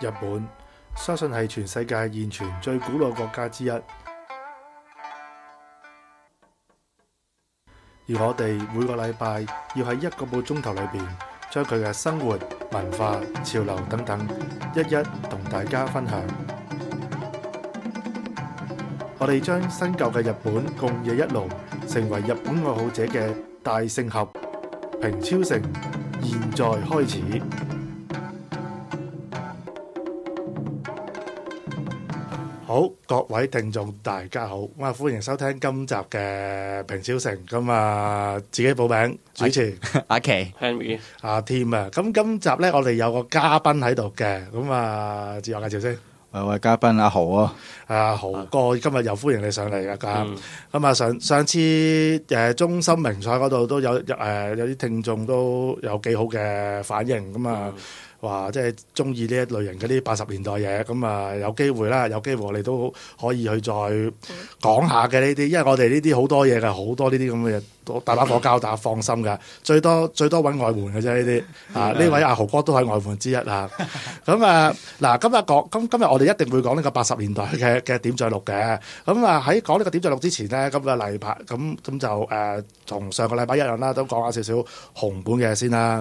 日本相信係全世界現存最古老國家之一，而我哋每個禮拜要喺1個半鐘頭裏邊，將佢嘅生活、文化、潮流等等，一一同大家分享。我哋將新舊嘅日本共冶一爐，成為日本愛好者嘅大聖盒。平超城現在開始。好，各位聽眾大家好，歡迎收聽今集嘅平超城。咁自己報名主持阿奇、 Henry、 阿 Tim 啊。咁今集咧，我哋有個嘉賓喺度嘅。咁自我介紹先。 位嘉賓阿豪啊， 阿豪哥今日又歡迎你上嚟噶。咁上次中心名賽嗰度都有啲聽眾都有幾好嘅反應。話即係中意呢一類型嗰啲80年代嘢。有機會啦，有機會我哋都可以去再講下嘅呢啲，因為我哋呢啲好多嘢嘅，好多呢啲咁嘅嘢，大把火交打，放心㗎。最多揾外援嘅啫呢啲。呢位阿豪哥都係外援之一啊。今日我哋一定會講呢個80年代嘅點載錄嘅。喺講呢個點載錄之前呢，今個禮拜咁就同上個禮拜一樣啦，都講下少少紅本嘅先啦。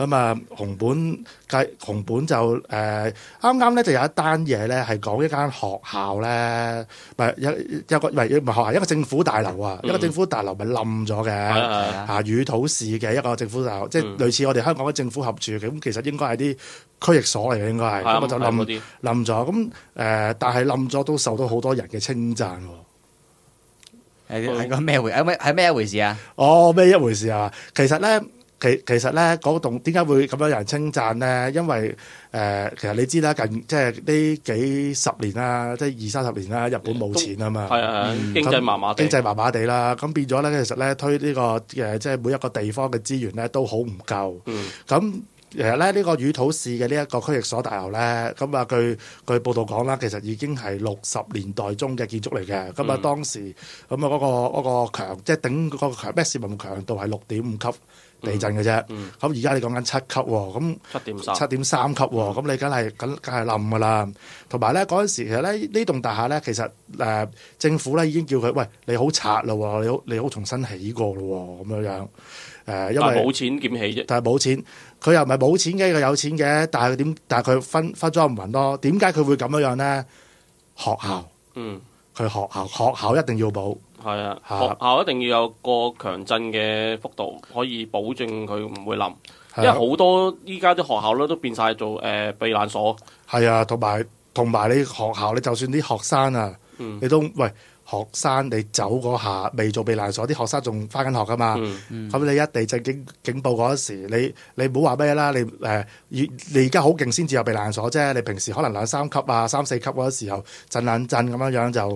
紅本就啱啱咧就有一單嘢咧，係講一間學校咧，唔係學校，一個政府大樓啊，一個政府大樓咪冧咗嘅。宇土市嘅一個政府大樓，即係類似我哋香港嘅政府合署嘅，咁其實應該係啲區域所嚟嘅，應該係咁就冧咗。咁但係冧咗都受到好多人嘅稱讚。 係個咩回？係咩一回事啊？ 咩一回事啊？其實咧嗰棟點解會咁樣有人稱讚咧？因為其實你知啦，近即係呢幾十年啦，即係20-30年啦，日本冇錢啊嘛， 經濟麻麻地啦，咁變咗咧，其實咧推呢個即係每一個地方嘅資源咧都好唔夠。咁其實咧呢個宇土市嘅呢一個區域所大樓咧，據報道講啦，其實已經係60年代中嘅建築嚟嘅。當時嗰個強即係頂嗰個強咩maximum強度係6.5級地震嘅啫。咁而家你講緊7級喎，咁7.3級喎，咁你梗係冧㗎啦。同埋咧嗰陣時其實咧呢棟大廈咧，其實政府咧已經叫佢喂，你好拆咯喎，你好重新起過咯喎，咁樣。因為冇錢點起啫？ 但係冇錢，佢又唔係冇錢嘅，佢有錢嘅，但係佢分咗唔勻咯。點解佢會咁樣咧？學校，佢學校一定要補。 係啊，學校一定要有個強震嘅幅度，可以保證佢唔會冧。因為好多依家啲學校咧都變晒做避難所。係啊，同埋你學校，你就算啲學生啊，你都喂。學生你走嗰下未做避難所，啲學生仲返緊學噶嘛？咁你一地震警報嗰時，你唔好話咩啦，你而家好勁先至有避難所啫。你平時可能2-3級啊、3-4級嗰時候震咁樣就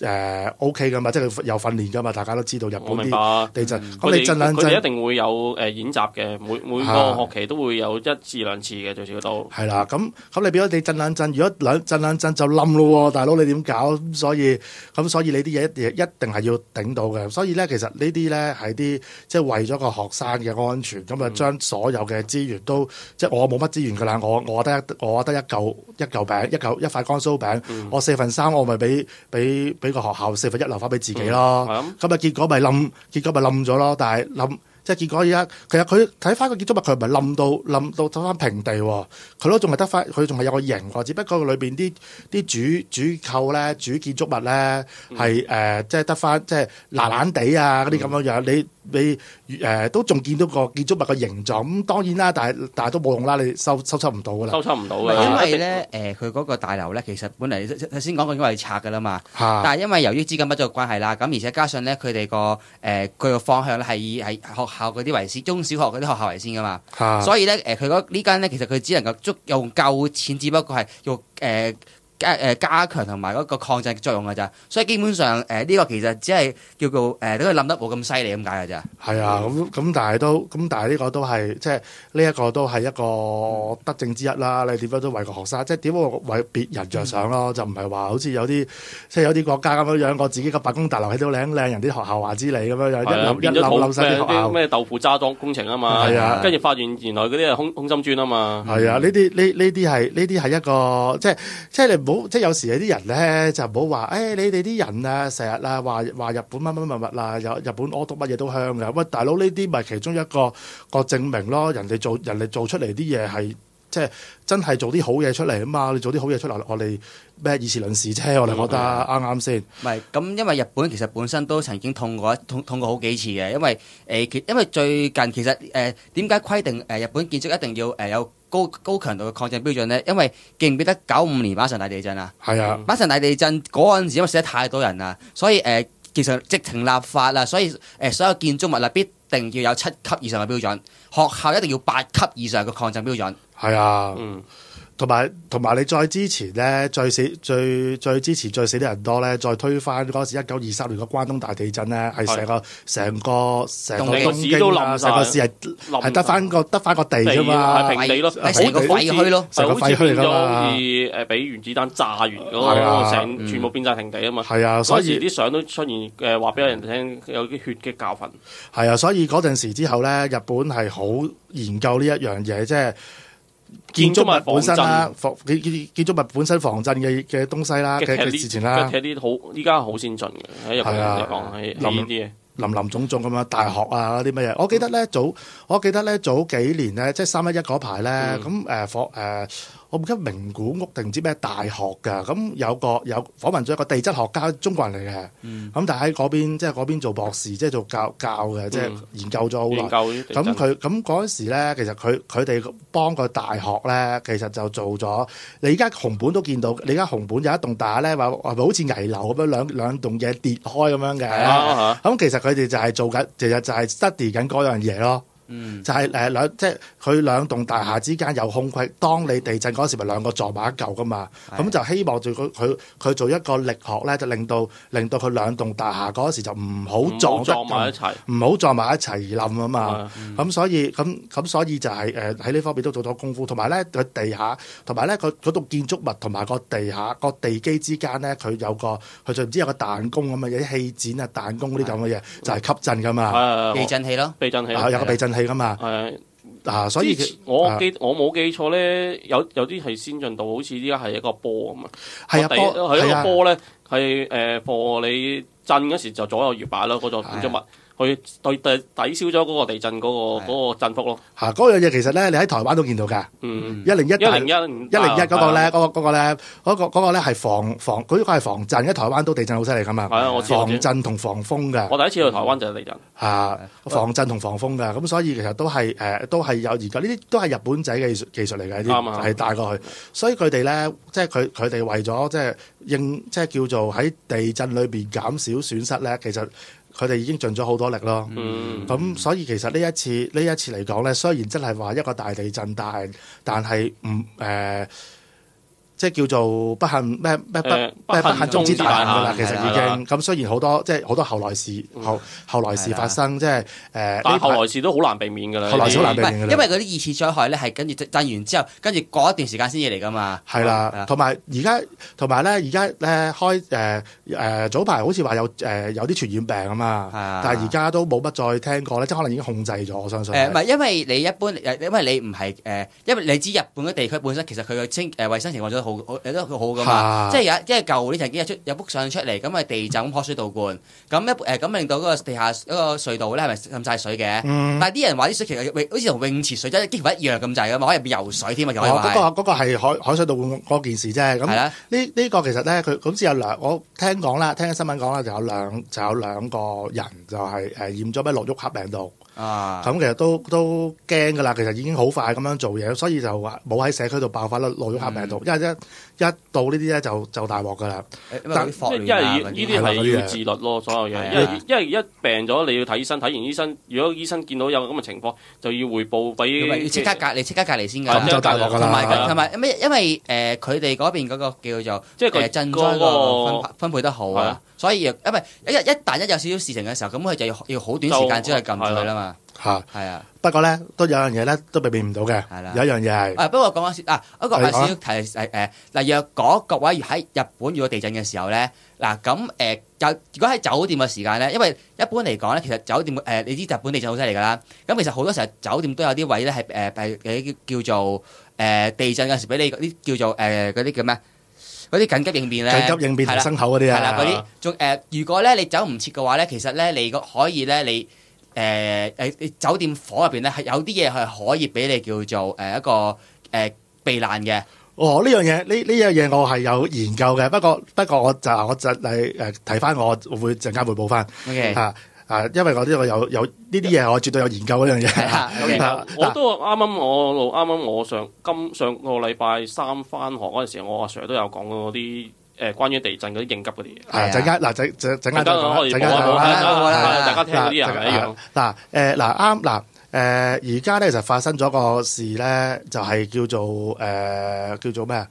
OK 噶嘛，即係有訓練噶嘛。大家都知道日本啲地震，咁你震佢哋一定會有演習嘅，每個學期都會有1至2次嘅最少都。係啦， 咁你變咗你震，如果震就冧咯喎，大佬你點搞？所以你啲嘢一定係要頂到嘅。所以咧，其實呢啲咧係啲即係為咗個學生嘅安全，咁將所有嘅資源都即係我冇乜資源㗎啦，我得一嚿餅，一塊乾酥餅，我4/3我咪俾個學校1/4留翻俾自己咯。咁結果咪冧咗咯。但係即係結果而家其實佢睇翻個建築物，佢唔係冧到走翻平地喎，佢都仲係得翻，佢仲係有個形喎。只不過裏邊啲主構咧、主建築物咧係即係得翻即係爛地啊嗰啲咁樣樣。你都仲見到個建築物嘅形狀。咁當然啦，但係都冇用啦，你收葺唔到㗎啦。 收葺唔到嘅， 因為咧佢嗰個大樓咧，其實本嚟頭先講過應該係拆㗎啦嘛。但係因為由於資金不足嘅關係啦，咁而且加上咧佢哋佢個方向咧係以學校嗰啲為先，中小學嗰啲學校為先㗎嘛。所以咧佢呢間咧其實佢只能夠用夠錢，只不過係用加強同埋嗰個抗震作用㗎咋。所以基本上呢個其實只係叫做都係冧得冇咁犀利咁解㗎咋。 係啊，但係呢個都係即係呢一個都係一個德政之一啦。你點樣都為個學生，即係點樣為別人着想咯，就唔係話好似有啲即係有啲國家咁樣樣，我自己個辦公大樓喺度靚人啲學校話之類咁樣樣，一冧晒啲學校咩豆腐渣裝工程啊嘛，跟住發現原來嗰啲係空心磚啊嘛。 係啊，呢啲係一個即係你唔好即係有時有啲人咧就唔好話你哋啲人啊成日啊話日本乜物啦，有日本屙督乜嘢都香㗎。喂，大佬呢啲咪其中一個證明咯，人哋做出嚟啲嘢係即係真係做啲好嘢出嚟啊嘛！你做啲好嘢出嚟，我哋咩以事論事啫，我哋覺得啱啱先。 唔係咁，因為日本其實本身都曾經痛過好幾次嘅，因為最近其實點解規定日本建築一定要有高強度嘅抗震標準咧？因為記唔記得95年阪神大地震啊？係啊，阪神大地震嗰陣時，因為死得太多人啦，所以其實直情立法啦，所以所有建築物啦必定要有7級以上嘅標準，學校一定要8級以上嘅抗震標準。 係啊，同埋你再之前咧，最之前最死啲人多咧，再推翻嗰時1923年個關東大地震咧，係成個東京啊，成個市係得翻個地啫嘛， 係平地咯， 係成個廢墟咯， 成個廢墟嚟㗎嘛， 好似俾原子彈炸完嗰個全部變晒平地啊嘛。係啊，所以啲相都出現話俾人聽有啲血嘅教訓。 係啊，所以嗰陣時之後咧，日本係好研究呢一樣嘢，即係。建築物本身啦，建築物本身防震嘅東西啦嘅事情啦， 睇啲好依家好先進嘅喺日本嚟講係呢啲嘢林種種咁樣，大學啊嗰啲乜嘢，我記得咧早幾年咧，即係311嗰排咧，咁我唔記得名古屋定唔知咩大學㗎，咁有訪問咗一個地質學家，中國人嚟嘅，咁但係喺嗰邊做博士，即係做教嘅，即係研究咗好耐。咁嗰陣時咧，其實佢哋幫個大學咧，其實就做咗。你而家紅本都見到，你而家紅本有一棟大廈咧，話好似危樓咁樣兩棟嘢跌開咁樣嘅。咁其實佢哋就係做緊，其實就係 study 緊嗰樣嘢咯。就係即係佢兩棟大廈之間有空隙，當你地震嗰時咪兩個撞埋一嚿噶嘛，咁就希望做佢做一個力學咧，就令到佢兩棟大廈嗰時就唔好撞埋一齊，唔好撞埋一齊而冧啊嘛。咁所以就係喺呢方面都做咗功夫，同埋咧佢地下，同埋咧佢嗰棟建築物同埋個地下個地基之間咧，佢就唔知有個彈弓咁嘅，有啲氣墊啊、彈弓嗰啲咁嘅嘢，就係吸震噶嘛。 避震器咯， 有個避震器噶嘛。所以我冇記錯咧，有啲係先進到好似依家係一個波咁啊。係一個波咧，係貨你震嗰時就左右搖擺咯，嗰座建築物。去抵消咗嗰個地震嗰個震幅咯。 嗰樣嘢其實咧，你喺台灣都見到㗎。101嗰個咧，嗰個咧係防嗰個係防震，因為台灣都地震好犀利㗎嘛。防震同防風㗎。 我第一次去台灣就係地震。 防震同防風㗎，咁所以其實都係有研究，呢啲都係日本仔嘅技術嚟嘅，啲係帶過去。所以佢哋咧，即係佢哋為咗即係叫做喺地震裏邊減少損失咧，其實。佢哋已經盡咗好多力咯，咁所以其實呢一次嚟講咧，雖然真係話一個大地震，但係即係叫做不幸不幸中之大幸㗎啦，其實已經咁。雖然好多後來事發生，即係但係後來事都好難避免㗎啦。 後來事好難避免㗎啦， 因為嗰啲二次災害咧係跟住震完之後，跟住過一段時間先至嚟㗎嘛。 係啦，同埋咧，而家咧開早排好似話有啲傳染病啊嘛，但係而家都冇乜再聽過咧，即係可能已經控制咗，我相信。唔係， 因為你一般因為你唔係因為你知日本嘅地區本身其實佢嘅衞生情況都好噶嘛，即係舊年曾經有幅相出嚟，咁係地震咁破水道灌，咁令到嗰個地下嗰個隧道咧係咪滲晒水嘅？但係啲人話啲水其實好似同泳池水質幾乎一樣咁滯噶嘛，可以入邊游水添啊！ 嗰個係海水道灌嗰件事啫。咁呢個其實咧，佢好似有我聽新聞講啦，就有兩個人就係染咗咩諾沃克病毒。 咁其實都驚㗎啦。其實已經好快咁樣做嘢，所以就話冇喺社區度爆發啦內容病毒，因為一到呢啲咧就大鑊㗎啦。 因為呢啲係要自律咯，所有嘢。因為一病咗你要睇醫生，睇完醫生，如果醫生見到有咁嘅情況，就要匯報俾即刻隔離先㗎。 咁就大鑊㗎啦。 同埋因為佢哋嗰邊嗰個叫做即係賑災個分配得好啊，所以因為一旦有少少事情嘅時候，咁佢就要好短時間先去撳住佢啦嘛。係啊， 不過咧都有樣嘢咧都避免唔到嘅，有一樣嘢係。 不過講翻先一個少少提若果各位喺日本遇到地震嘅時候咧，咁如果喺酒店嘅時間咧，因為一般嚟講咧，其實酒店你知日本地震好犀利㗎啦，咁其實好多時候酒店都有啲位咧係叫做地震嗰時俾你嗰啲叫做嗰啲叫咩？嗰啲緊急應變咧， 緊急應變同牲口嗰啲啊， 係啦嗰啲，仲如果咧你走唔切嘅話咧，其實咧你可以咧你酒店房入邊咧係有啲嘢係可以俾你叫做一個避難嘅。 呢樣嘢呢樣嘢我係有研究嘅，不過我就嚟提翻我會陣間會報翻。 OK 因為我呢個有呢啲嘢我絕對有研究嗰樣嘢。 我都啱啱我上個禮拜三翻學嗰陣時，我阿 Sir 都有講嗰啲關於地震嗰啲應急嗰啲嘢。陣間可以大家聽嗰啲人係咪一樣？ 啱而家咧就發生咗個事咧，就係叫做咩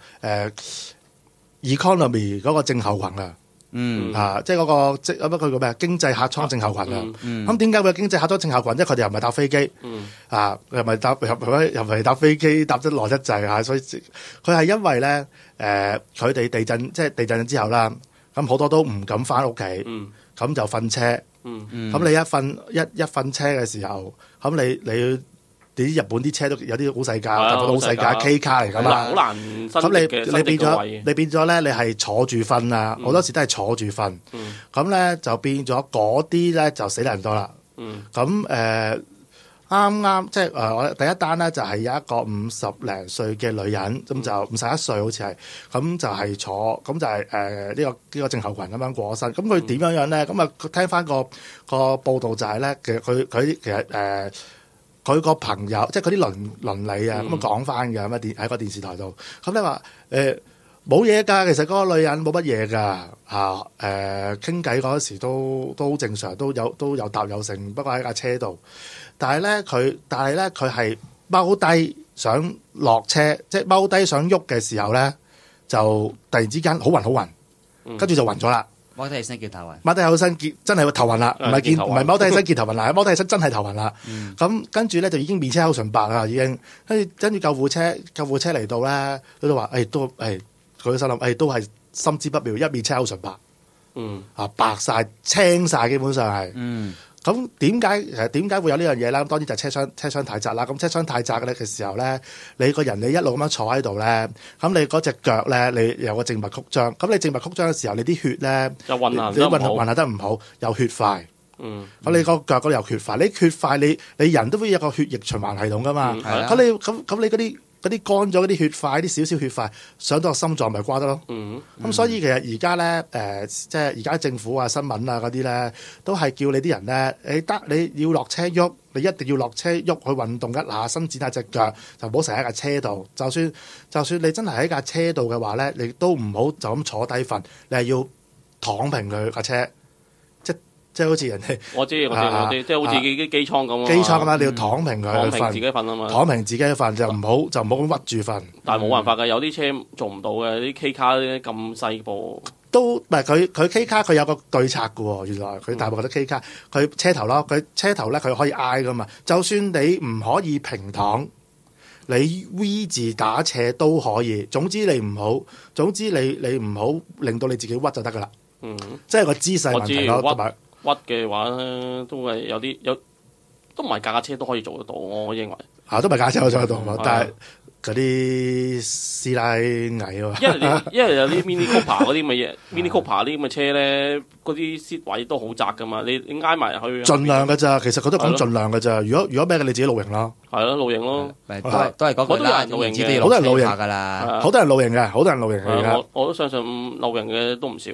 economy 嗰個症候群啊。即係嗰個佢個咩經濟客艙症候群啊。咁點解會有經濟客艙症候群？因為佢哋又唔係搭飛機，又唔係搭飛機搭得耐得滯啊。所以佢係因為咧佢哋地震之後啦，咁好多都唔敢翻屋企，咁就瞓車。咁你一瞓車嘅時候，咁你啲日本啲車都有啲好細架，好細架 K 卡嚟㗎嘛， 好難。咁你變咗咧，你係坐住瞓啊，好多時都係坐住瞓。咁咧就變咗嗰啲咧就死人多啦。咁啱即係我第一單咧就係有一個50零歲嘅女人，咁就51歲好似係，咁就係坐，咁就係呢個症候群咁樣過身。咁佢點樣咧？咁啊聽翻個報道就係咧，其實佢佢個朋友即係佢啲鄰里啊，咁講翻嘅咁喺個電視台度，咁你話冇嘢㗎，其實嗰個女人冇乜嘢㗎傾偈嗰時都好正常，都有搭有剩，不過喺架車度。但係咧佢係踎低想落車，即係踎低想喐嘅時候咧，就突然之間好暈，跟住就暈咗啦。 踎低起身見頭暈， 踎低起身真係頭暈啦，唔係踎低起身見頭暈啦，踎低起身真係頭暈啦。咁跟住咧就已經面青口唇白啦，已經跟住救護車嚟到咧，佢都話佢心諗都係心知不妙，一面青口唇白，白晒青晒，基本上係。咁點解會有呢樣嘢咧？當然就係車廂太窄啦。咁車廂太窄嘅時候咧，你個人你一路咁樣坐喺度咧，咁你嗰隻腳咧，你有個靜脈曲張。咁你靜脈曲張嘅時候，你啲血咧就運行得唔好，有血塊。咁你個腳嗰度有血塊，你血塊你人都會有個血液循環系統噶嘛。咁你嗰啲乾咗嗰啲血塊，啲少少血塊上到個心臟咪瓜得咯。咁所以其實而家咧即係而家政府啊、新聞啊嗰啲咧，都係叫你啲人咧，你要落車喐，你一定要落車喐去運動一下，伸展下隻腳，就唔好成日喺架車度。就算你真係喺架車度嘅話咧，你都唔好就咁坐低瞓，你係要躺平佢架車。即係好似人哋， 我知，即係好似啲機艙咁。 機艙咁啊，你要躺平佢， 躺平自己瞓啊嘛。 躺平自己瞓就唔好咁屈住瞓。 但係冇辦法㗎，有啲車做唔到嘅，啲 K 卡咁細部。 都唔係佢 K 卡佢有個對策㗎喎，原來佢大部分都 K 卡，佢車頭咯，佢車頭咧佢可以挨㗎嘛。就算你唔可以平躺，你 V 字打斜都可以。總之你唔好令到你自己屈就得㗎啦。即係個姿勢問題咯，同埋。 屈嘅話咧，都係都唔係架車都可以做得到，我認為。都唔係架車可以做得到，但係嗰啲師奶矮喎。 因為有啲 Mini Cooper 嗰啲咁嘅嘢，Mini Cooper 啲咁嘅車咧，嗰啲 seat 位都好窄噶嘛，你挨埋入去。盡量㗎咋，其實佢都講盡量㗎咋。如果咩嘅，你自己露營咯。 係咯，露營咯。 都係嗰個啦。 露營好多人露營㗎啦。 好多人露營嘅，好多人露營嘅。 我都相信露營嘅都唔少。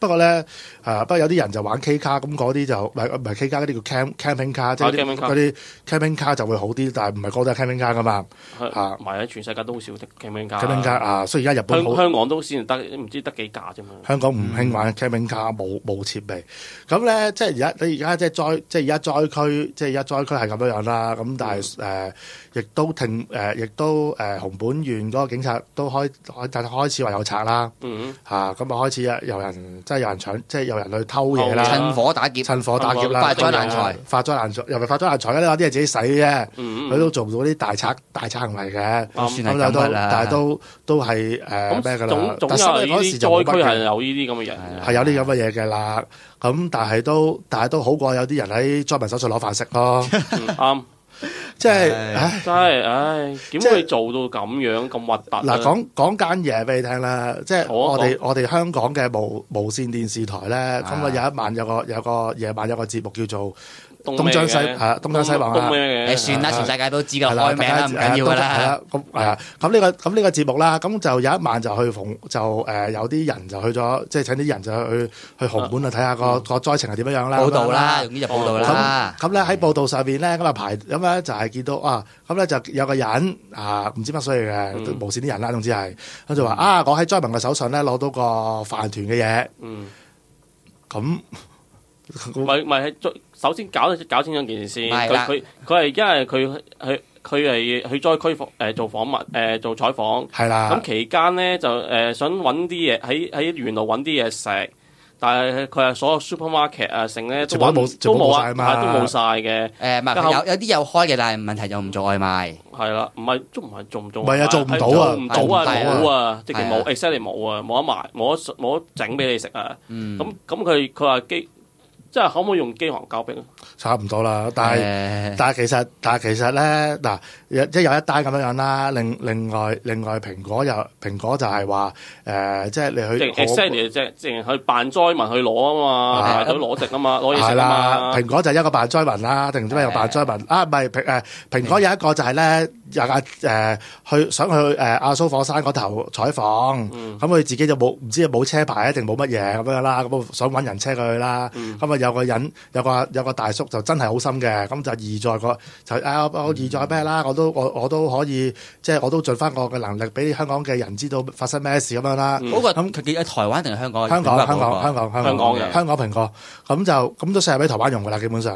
不過咧不過有啲人就玩 K 卡，咁嗰啲就唔係 K 卡，嗰啲叫 camping 卡，即係嗰啲 camping 卡就會好啲，但係唔係個個都係 camping 卡噶嘛嚇。 唔係啊，全世界都好少 camping 卡。 camping 卡啊，所以而家日本香港都先得，唔知得幾架啫嘛。 香港唔興玩 camping 卡，冇設備。咁咧即係而家即係而家災區，即係而家災區係咁樣啦。咁但係亦都熊本縣嗰個警察都開始話有賊啦。咁啊開始有人搶，即係有人去偷嘢啦。 趁火打劫啦，發災難財， 又唔係發災難財嘅，有啲係自己使嘅。佢都做唔到啲大賊行為嘅。但係都係咩㗎啦？ 總有呢啲災區係有呢啲咁嘅人， 係有啲咁嘅嘢嘅啦。咁但係都好過有啲人喺災民手上攞飯食咯。 啱。 即係， 點會做到咁樣咁核突？ 嗱，講間嘢俾你聽啦，即係我哋香港嘅無線電視台咧，咁啊有一晚有個夜晚有個節目叫做東張西望啦。 你算啦，全世界都知㗎，開名啦，唔緊要㗎啦。 咁呢個節目啦，咁就有一晚就有啲人就去咗，即係請啲人就去熊本啊睇下個災情係點樣啦。 報道啦，用呢就報道啦。 咁咧喺報道上邊咧，咁咧就係見到咁咧就有個人唔知乜衰嘅無線啲人啦，總之係咁就話我喺災民嘅手上咧攞到個飯團嘅嘢。咁唔係首先搞清楚件事先。佢係因為佢係去災區做訪問做採訪。 係啦。 咁期間咧就想揾啲嘢喺沿路揾啲嘢食。但係佢係所有 supermarket 成咧都冇晒嘛，都冇晒嘅。 有啲有開嘅，但係問題就唔做外賣。 係啦，唔係做唔做？ 唔係啊，做唔到冇啊，直情冇 exactly 冇啊，冇得賣，冇得整俾你食啊。咁佢話即係可唔可以用饑荒交兵啊？ 差唔多啦，但係其實咧嗱，即係有一單咁樣啦。另外蘋果就係話即係你去 exactly 即係去扮災民去攞啊嘛，排隊攞食啊嘛，攞嘢食啊嘛。 蘋果就係一個扮災民啦，定唔知咩又扮災民唔係蘋果有一個就係咧想去阿蘇火山嗰頭採訪，咁佢自己就唔知冇車牌定冇乜嘢咁樣啦，咁想揾人車佢去啦，咁有個人有個大叔就真係好心嘅，咁就義在我義在咩啦？我都可以，即係我都盡翻我嘅能力，俾香港嘅人知道發生咩事咁樣啦。 咁佢喺台灣定係香港？ 香港蘋果，咁都適合俾台灣用噶啦，基本上。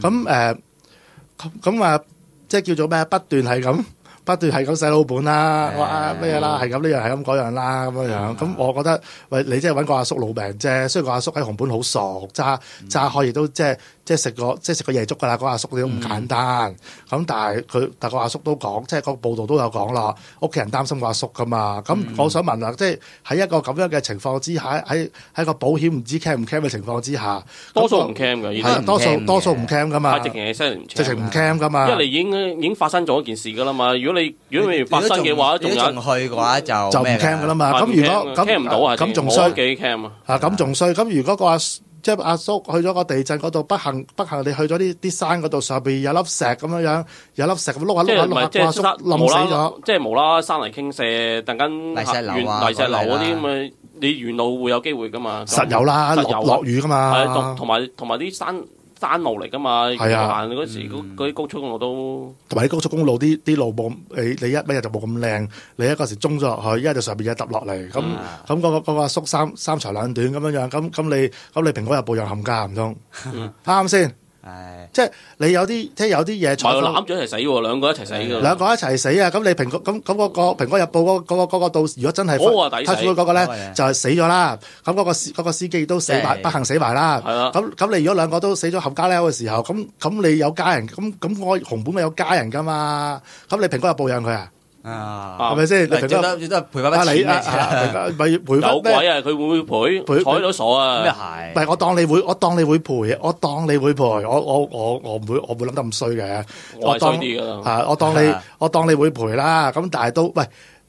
即係叫做咩？不斷係咁洗老本啦，話咩啦？係咁呢樣係咁嗰樣啦，咁樣。咁我覺得，喂，你即係揾個阿叔老命啫。雖然個阿叔喺熊本好熟，揸開亦都即係食個夜粥㗎啦。個阿叔都唔簡單。咁但係個阿叔都講，即係個報道都有講啦。屋企人擔心個阿叔㗎嘛。咁我想問啦，即係喺一個咁樣嘅情況之下，喺個保險唔知 claim 唔 claim 嘅情況之下， 多數唔 claim 㗎， 係多數唔 claim 㗎嘛。 直情唔 claim 㗎嘛。 因為你已經發生咗一件事㗎啦嘛。如果你發生嘅話，仲去嘅話就唔 cam 噶啦嘛。咁如果咁唔到啊， 咁仲衰幾 cam 啊？ 咁仲衰。咁如果即係阿叔去咗個地震嗰度，不幸你去咗啲山嗰度，上邊有粒石咁樣，有粒石咁碌下，阿叔冧死咗。 即係無啦啦山泥傾瀉，突然間泥石流嗰啲咁嘅，你沿路會有機會噶嘛？ 實有啦，落雨噶嘛。 係同埋啲山路嚟噶嘛，行嗰時嗰啲高速公路都同埋啲高速公路啲路冇你一乜嘢就冇咁靚，你一嗰時中咗落去，一就上邊嘢揼落嚟，咁嗰個阿叔三長兩短咁樣，咁你蘋果日報又冚家唔通啱先？即係你有啲嘢， 攬住一齊死喎，兩個一齊死㗎。 兩個一齊死啊！咁你蘋果咁嗰個蘋果日報嗰個到時，如果真係嗰個咧就係死咗啦。咁嗰個司機都死埋，不幸死埋啦。咁你如果兩個都死咗冚家鏟嘅時候，咁你有家人，咁我熊本咪有家人㗎嘛？咁你蘋果日報養佢啊？係咪先？你最多賠翻筆錢咪賠有鬼啊！佢會唔會賠？睬到傻啊！ 咩係？ 唔係我當你會賠，我當你會賠，我唔會諗得咁衰嘅。 我係衰啲㗎啦。 我當你會賠啦。咁但係都喂，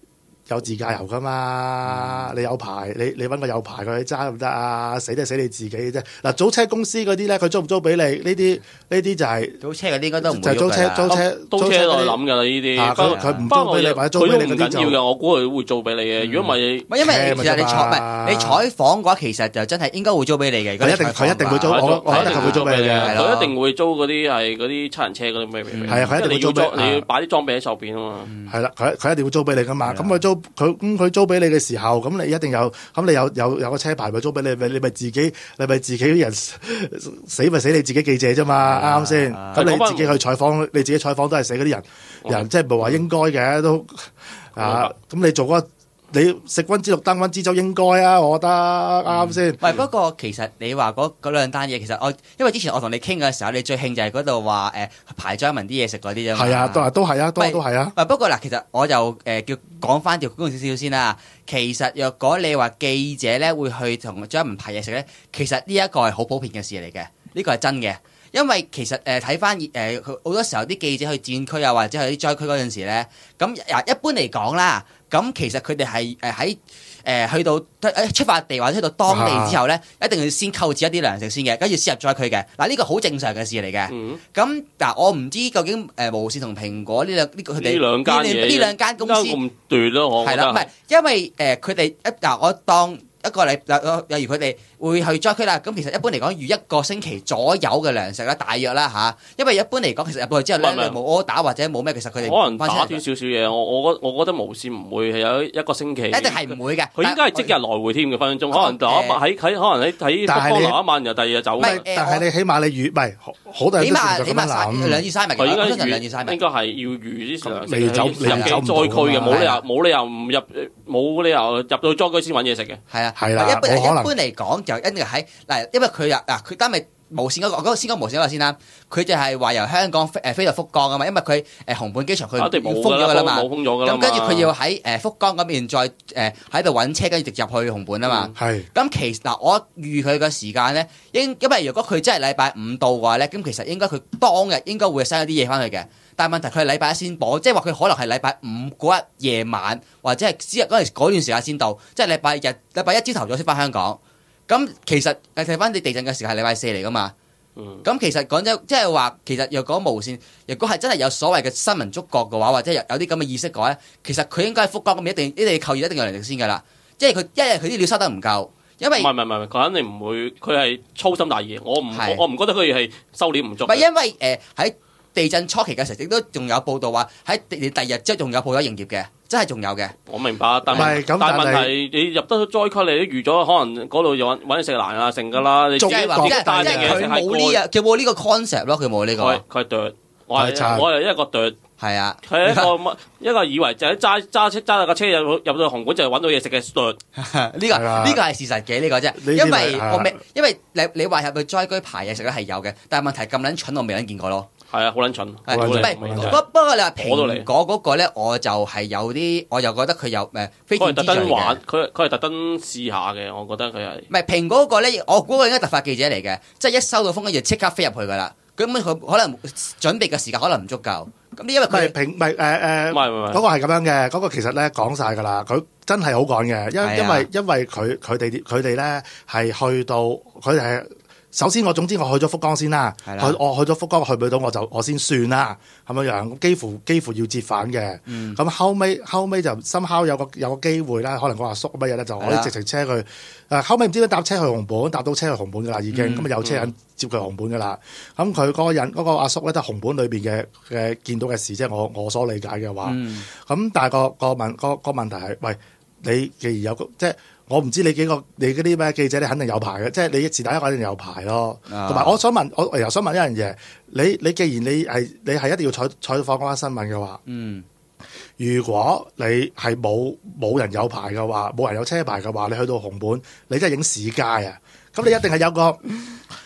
有自駕遊噶嘛？你有牌，你揾個有牌佢去揸唔得啊？死都係死你自己嘅啫。嗱，租車公司嗰啲咧，佢租唔租俾你？呢啲就係租車嗰啲應該都唔就係租車我諗㗎啦，呢啲佢唔租俾你或者租俾你嗰啲就唔緊要嘅，我估佢會租俾你嘅。如果唔係， 因為其實你採訪嘅話，其實就真係應該會租俾你嘅。 佢一定會租，我一定會租俾你嘅。 佢一定會租嗰啲係嗰啲七人車嗰啲咩？ 係啊，佢一定會租俾你。 你要擺啲裝備喺後邊啊嘛。 係啦，佢一定會租俾你噶嘛。咁佢租俾你嘅時候，咁你一定有個車牌咪租俾你，你咪自己人死咪死你自己記者啫嘛，啱唔啱先？咁你自己去採訪，你自己採訪都係死嗰啲人，即係唔係話應該嘅都啊？咁你做嗰你食君之祿登君之舟應該啊，我覺得啱先。 喂，不過其實你話嗰兩單嘢，其實因為之前我同你傾嘅時候，你最興就係嗰度話排張文啲嘢食嗰啲啫嘛。 係啊，都係啊，都係啊。 不過嗱，其實我就叫講翻條公少少先啦。其實若果你話記者咧會去同張文排嘢食咧，其實呢一個係好普遍嘅事嚟嘅，呢個係真嘅。因為其實睇翻好多時候啲記者去戰區啊，或者去啲災區嗰陣時咧，咁一般嚟講啦。咁其實佢哋係喺去到出發地或者去到當地之後咧，一定要先購置一啲糧食先嘅，跟住先入災區嘅。嗱，呢個好正常嘅事嚟嘅。咁嗱，我唔知究竟無線同蘋果呢兩間公司咁斷咯，我覺得唔係因為佢哋我當一個例如佢哋會去災區啦。咁其實一般嚟講，預一個星期左右嘅糧食啦，大約啦嚇。因為一般嚟講，其實入到去之後咧，你冇order或者冇咩，其實佢哋可能打斷少少嘢。我覺得無線唔會係有一個星期， 一定係唔會嘅。 佢應該係即日來回添嘅分分鐘，可能喺可能喺北方留一晚，然後第二日走。 但係你起碼你預唔係好大， 起碼2至3日嘅。 應該係 2至3日， 應該係要預啲糧食未走災區嘅，冇理由唔入，冇理由入到災區先揾嘢食嘅。 係啦， 一般嚟講就一定係嗱，因為佢單咪無線嗰個先講無線嗰個先啦。佢就係話由香港飛到福岡啊嘛，因為佢紅本機場佢封咗㗎啦嘛，咁跟住佢要喺福岡嗰邊再喺度揾車，跟住直入去紅本啊嘛。咁其實嗱，我預佢個時間咧，因為如果佢真係禮拜5到嘅話咧，咁其實應該佢當日應該會 send 一啲嘢翻去嘅。但係問題佢係禮拜1先播，即係話佢可能係禮拜5嗰日夜晚，或者係嗰段時間先到，即係禮拜1朝頭早先翻香港。咁其實睇翻你地震嘅時間係禮拜4嚟噶嘛。咁其實講真，即係話其實若果無線，若果係真係有所謂嘅新聞觸覺嘅話，或者有啲咁嘅意識嘅話咧，其實佢應該係福岡咁一定扣一定有糧食先㗎啦。即係佢一日佢啲料收得唔夠，因為唔係，佢肯定唔會，佢係粗心大意。我唔覺得佢係收料唔足。 唔係因為喺地震初期嘅時候，亦都仲有報道話喺第二日即係仲有鋪頭營業嘅，真係仲有嘅。 我明白，但係問題你入得災區，你都預咗可能嗰度又揾嘢食難啊，成㗎啦。你自己講單嘅嘢佢冇呢個 concept 咯，佢冇呢個。 佢係奪，我係一個奪。 係啊， 佢係一個以為就係揸架車入到紅館就係揾到嘢食嘅奪。 呢個係事實嘅呢個啫，因為你話入去災區排嘢食咧係有嘅，但係問題咁撚蠢，我未撚見過咯。 係啊，好撚蠢。 不過你話蘋果嗰個咧，我就係有啲，我就覺得佢有非常之長嘅。 佢係特登試下嘅，我覺得佢係。 唔係蘋果嗰個咧，我估佢應該突發記者嚟嘅，即係一收到風跟住即刻飛入去㗎啦。咁佢可能準備嘅時間可能唔足夠。咁因為佢嗰個係咁樣嘅，嗰個其實咧講晒㗎啦，佢真係好趕嘅，因為佢哋咧係去到佢哋係。首先總之我去咗福岡先啦，我去咗福岡去唔到我先算啦，咁樣幾乎要折返嘅。咁後尾就somehow有個機會啦，可能個阿叔乜嘢咧就可以直情車佢。後尾唔知點搭車去紅本，搭到車去紅本㗎啦已經，咁有車人接佢紅本㗎啦。咁佢嗰個阿叔咧都係紅本裏邊嘅見到嘅事，即係我所理解嘅話。咁但係個問題係，喂，你既然有即係。我唔知你嗰啲咩記者，你肯定有牌嘅，即係你是但一個一定有牌咯。同埋我想問，我又想問一樣嘢，你既然你係一定要採訪嗰單新聞嘅話，如果你係冇人有牌嘅話，冇人有車牌嘅話，你去到紅本，你真係影市街啊！咁你一定係有個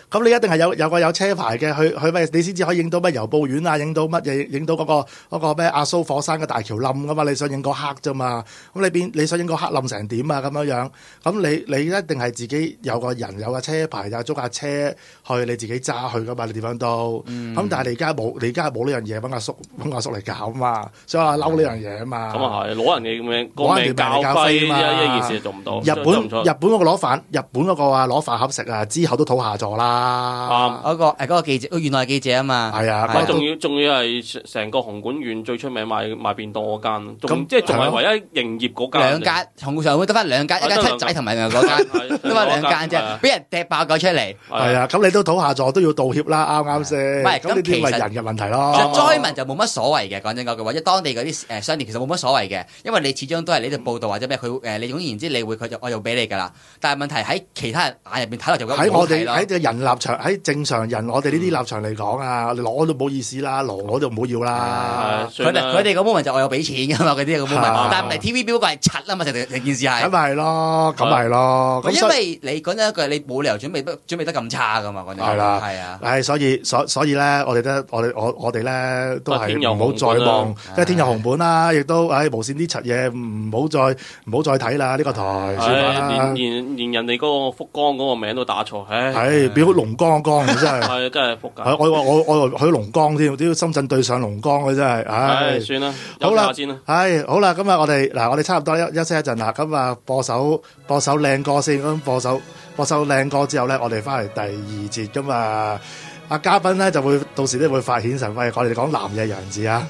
咁你一定係有個有車牌嘅，去咩？你先至可以影到咩郵報員啊，影到乜嘢，影到嗰個咩阿蘇火山嘅大橋冧噶嘛？你想影嗰刻啫嘛？咁你想影嗰刻冧成點啊？咁樣，咁你一定係自己有個人有個車牌，就租架車去你自己揸去噶嘛？你點樣都咁，但係你而家冇呢樣嘢，揾阿叔嚟搞嘛，所以話嬲呢樣嘢啊嘛。 咁啊係攞人嘅命個命教飛啊！呢件事做唔到。 日本嗰個日本嗰個啊攞飯盒食啊，之後都土下座啦。 嗰個記者，原來係記者啊嘛。 係啊， 仲要係成個紅館縣最出名賣便當嗰間，仲係唯一營業嗰間。 兩間紅上會得翻兩間，一間七仔同埋嗰間，得翻兩間啫，俾人踢爆咗出嚟。 係啊，咁你都土下座都要道歉啦，啱先？唔係咁，其實人嘅問題咯。 其實災民就冇乜所謂嘅，講真嗰句話，即係當地嗰啲商店其實冇乜所謂嘅，因為你始終都係呢度報道或者咩，佢你總言之，你會我又俾你㗎啦。但係問題喺其他人眼入邊睇落就喺我哋喺個人立場，喺正常人我哋呢啲立場嚟講啊，你攞都冇意思啦，攞就唔好要啦。 佢哋個 moment 就我有俾錢㗎嘛，嗰啲個 moment。但係唔係 TVB 嗰個係柒啊嘛，成件事係。 咁咪係咯，咁咪係咯。 因為你講真一句，你冇理由準備得咁差㗎嘛，講真。係啦， 係啊。 係所以咧，我哋咧都係唔好再望，即係天有紅本啦，亦都無線啲柒嘢唔好再睇啦，呢個台。 連人哋嗰個福岡嗰個名都打錯， 係變咗龍江真係。 係真係福架。 我去龍江添，都要深圳對上龍江嘅真係。唉， 算啦， 好啦， 先啦。 好啦，咁啊，我哋差唔多休息一陣啦。咁啊，播首靚歌先。咁播首靚歌之後咧，我哋翻嚟第二節咁啊。阿嘉賓咧就會到時都會發顯神威，我哋講南野洋子啊。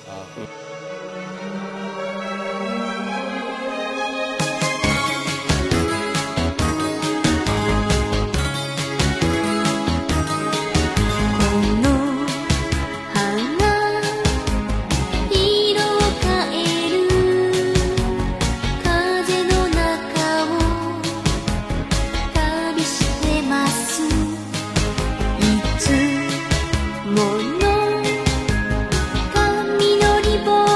髪のリボン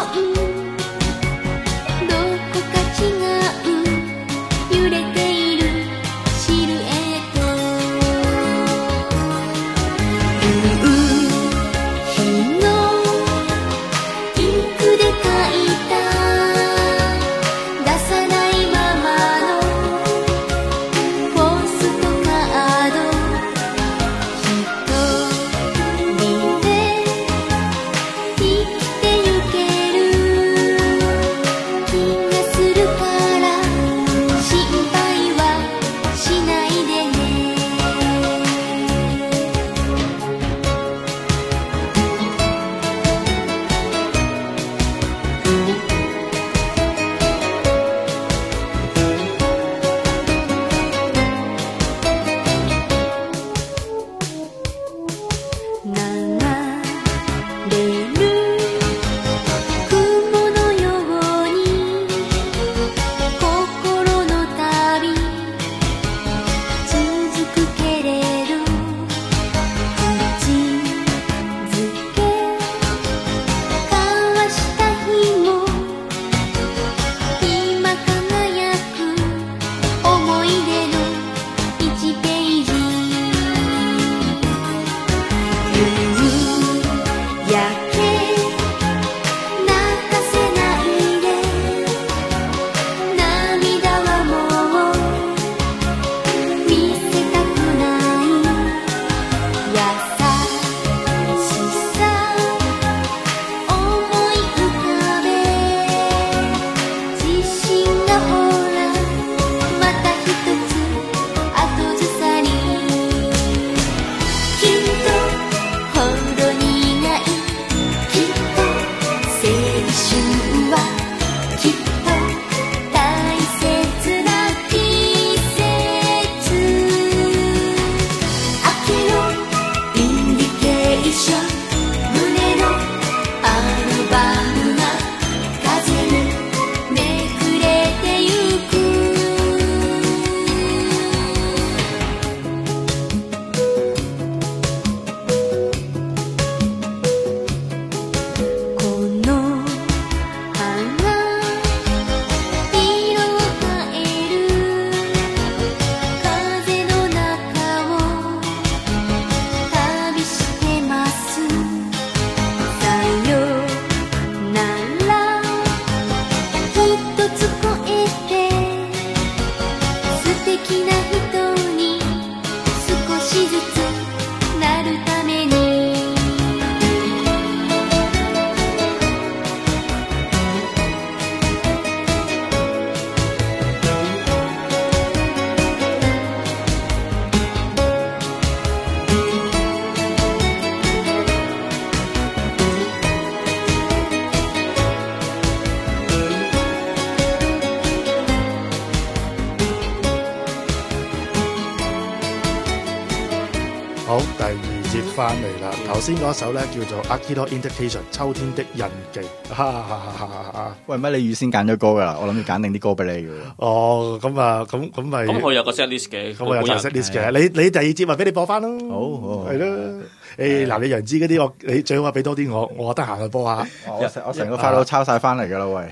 好，第二節翻嚟啦。頭先嗰首咧叫做 Akira Indication 秋天的印記。 喂，乜你預先揀咗歌噶啦？我諗住揀定啲歌俾你嘅。 哦，咁啊，咁咪咁佢有個 set list 嘅， 咁我有個 set list 嘅。你第二節咪俾你播翻咯。 好， 係咯。嗱，你楊枝嗰啲你最好話俾多啲我得閒去播下。 我成個 file 抄晒翻嚟噶啦，喂。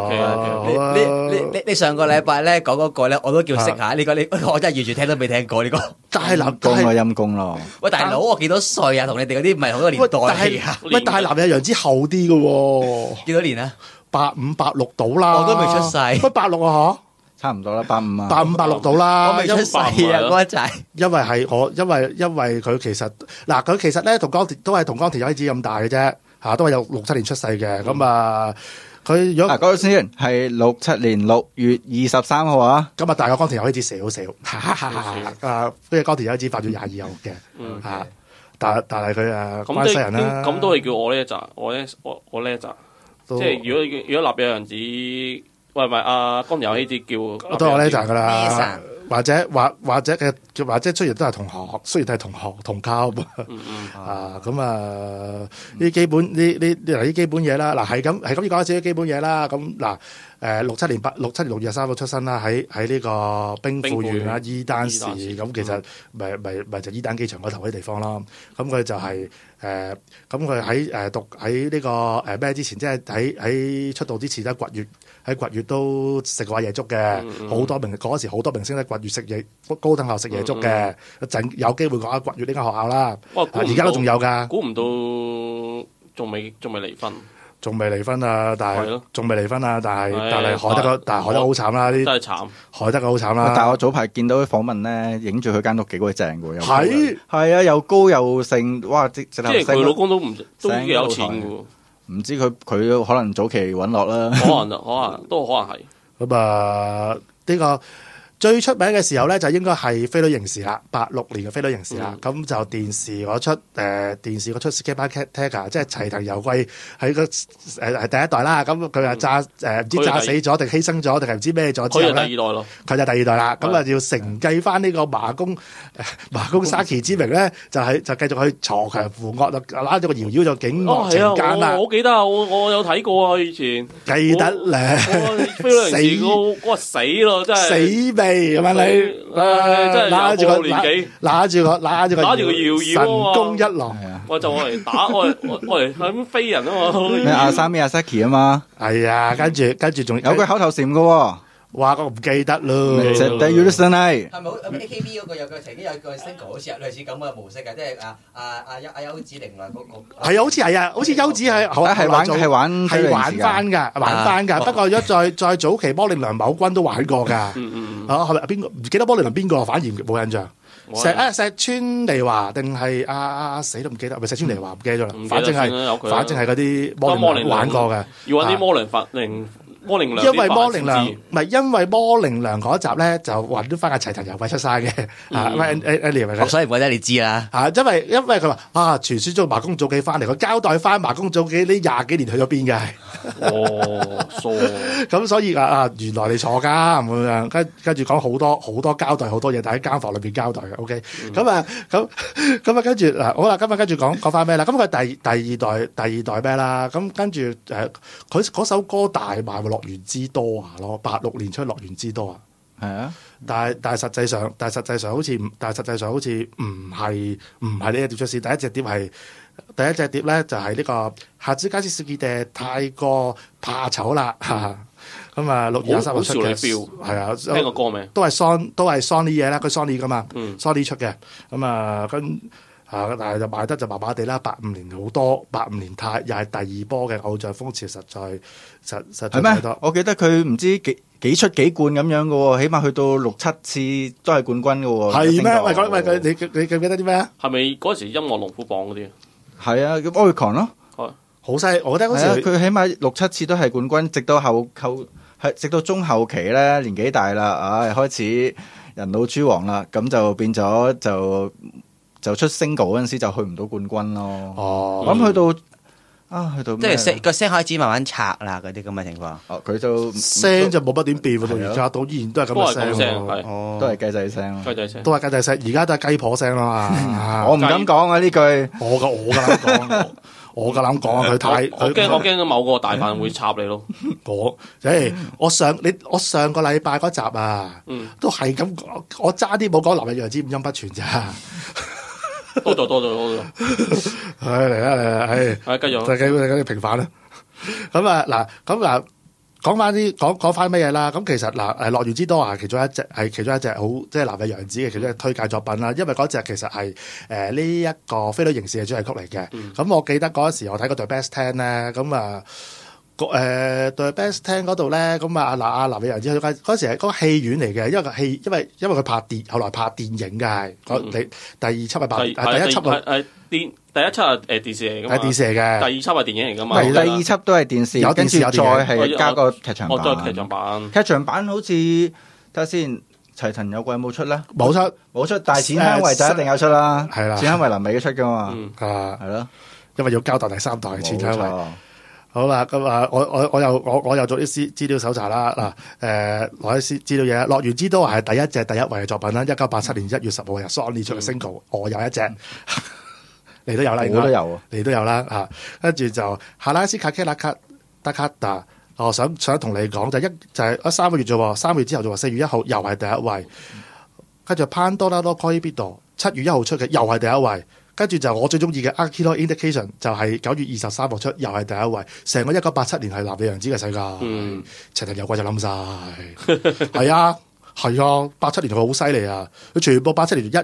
OK，你上個禮拜咧講嗰個咧，我都叫識下呢個，我真係完全聽都未聽過呢個。 大男公咯，陰公咯。 喂，大佬，我幾多歲啊？同你哋嗰啲唔係好多年代啊。 喂，大男有楊枝厚啲嘅喎。 幾多年啊 ？85、86到啦。 我都未出世。 乜86啊？ 差唔多啦，85啊。 85、86到啦。 我未出世啊，嗰一陣。 因為佢其實嗱，佢其實咧同岡田有希子咁大嘅啫，嚇都係有6、7年出世嘅。咁啊，佢如果嗰陣先係67年6月23號啊。 咁啊，大過岡田有希子少少。跟住岡田有希子發咗22號嘅。嚇，但係佢關西人啦。 咁都係叫我呢一集，我呢一集。即係如果立有人子，喂唔係阿岡田有希子叫， 都我呢一集噶啦。或者雖然都係同學，雖然都係同學同級。咁呢啲基本啲基本嘢啦。嗱係咁要講下少少基本嘢啦。咁嗱67年6月23號出生啦，喺呢個兵庫縣啦伊丹市。咁其實咪就伊丹機場嗰頭嗰啲地方咯。咁佢就係咁佢喺讀喺呢個咩之前，即係喺出道之前咧，喺掘穴都食過夜粥嘅。好多嗰時好多明星咧掘穴食嘢，高等校食夜粥嘅。一陣有機會講下掘穴呢間學校啦。而家都仲有㗎。 估唔到仲未離婚。 仲未離婚啊！但係仲未離婚啊！但係海德好慘啦！啲真係慘，海德好慘啦！ 但係我早排見到啲訪問咧，影住佢間屋幾鬼正㗎喎。 係啊，又高又盛，哇！即係佢老公都幾有錢㗎喎。 唔知佢可能早期揾落啦。 可能係。 咁呢個最出名嘅時候咧，就應該係飛女刑事啦，86年嘅飛女刑事啦。咁就電視嗰出 Skate Tiger， 即係齊藤由貴喺個係第一代啦。咁佢又炸唔知炸死咗定犧牲咗定係唔知咩咗之後咧， 佢就第二代咯。 佢就第二代啦。咁要承繼翻呢個麻公沙奇之名咧，就繼續去鋤強扶惡，就拉咗個搖就警惡懲奸啦。 我記得我有睇過啊，以前記得咧， 飛女刑事嗰個死咯，真係死咁啊你， 真係拿住個年紀， 拿住個搖神功一郎， 我就嚟打我嚟咁飛人啊嘛！ 咩阿三咩阿 Saki 啊嘛？ 係啊，跟住仲有句口頭禪噶喎。 哇！我唔記得咯。 絕對要得信係。 係咪 AKB 嗰個曾經有個 single 好似類似咁嘅模式嘅，即係阿優子另外嗰個。係啊，好似係啊，好似優子係玩翻㗎。不過如果再早期，摩令良某君都玩過㗎。係咪邊個唔記得摩令良邊個？反而冇印象。石川利華定係死都唔記得，咪石川利華唔記得咗啦。反正係嗰啲摩令玩過嘅。 要揾啲摩令法令。因為摩令良嗰集咧就揾咗翻阿齊藤由貴出山嘅， 所以唔怪得你知啦。 因為佢話傳説中麻公早紀翻嚟，佢交代翻麻公早紀呢20幾年去咗邊嘅。咁所以原來你坐監咁樣，跟住講好多交代好多嘢，但喺監房裏邊交代嘅。OK，咁跟住好啦，今日跟住講翻咩啦？咁佢第二代咩啦？咁跟住佢嗰首歌大賣樂園之多啊咯，86年出樂園之多啊， 係啊， 但係實際上好似唔係呢一碟出事。第一隻碟咧就係呢個夏之加之小傑嘅太過怕醜啦嚇。咁6月23號出嘅，係啊， 聽個歌名都係 Sony 嘢啦，佢 Sony 噶嘛，Sony 出嘅。但係就賣得就麻麻地啦。85年好多，85年又係第二波嘅偶像風潮，實在係咩？ 我記得佢唔知幾出幾冠咁樣嘅喎，起碼去到6、7次都係冠軍嘅喎。 係咩？喂，你記唔記得啲咩啊？ 係咪嗰時音樂龍虎榜嗰啲？ 係啊，叫 Oricon 咯， 好犀利！我覺得嗰時佢起碼6、7次都係冠軍，直到中後期咧，年紀大啦，開始人老珠黃啦，咁就變咗就出 single 嗰陣時就去唔到冠軍咯。我諗去到去到即係個聲開始慢慢拆啦，嗰啲咁嘅情況。 佢就聲就冇乜點變喎，到而家到依然都係咁嘅聲， 都係雞仔聲， 都係雞仔聲，而家都係雞婆聲啦嘛。 我唔敢講啊呢句， 我夠膽講。我夠膽講啊！佢太我驚某個大範會插你咯。 我上個禮拜嗰集啊，都係咁講，我差啲冇講林日陽之五音不全咋。 多咗。 嚟啦， 繼續。 繼續平反啦。咁講翻乜嘢啦？咁其實《樂園之多》係其中一隻好即係林日陽子嘅其中一隻推介作品啦。因為嗰隻其實係呢一個飛女刑事嘅主題曲嚟嘅。咁我記得嗰陣時我睇過 The Best 10咧，咁The Best 10嗰度咧，咁阿林日陽子嗰時係嗰個戲院嚟嘅，因為佢後來拍電影嘅，第二輯係拍第一輯第一輯係電視嚟㗎嘛， 係電視嚟嘅。 第二輯係電影嚟㗎嘛。 第二輯都係電視，跟住再係加個劇場版。 再劇場版。 劇場版好似睇下先，齊藤有貴有冇出咧？ 冇出， 但係淺香唯就一定有出啦。 係啦， 淺香唯臨尾嘅出㗎嘛。 係咯， 因為要交代第三代嘅淺香唯。好啦，咁我又做啲資料搜查啦。攞啲資料嘢，《樂園之都》係第一位嘅作品啦。1987年1月10日 Sony 出嘅 single，我有一隻。你都有啦， 我都有， 你都有啦嚇。跟住就哈拉斯卡基拉卡德卡達，我想同你講就係3個月啫喎，3個月之後就話4月1號又係第一位。跟住潘多拉多 Prohibido 7月1號出嘅又係第一位。跟住就我最中意嘅 Akira Indication 就係9月23號出，又係第一位。成個1987年係林日陽子嘅世界，齊藤有貴就冧晒。係啊。係啊，87年佢好犀利啊！佢全部87年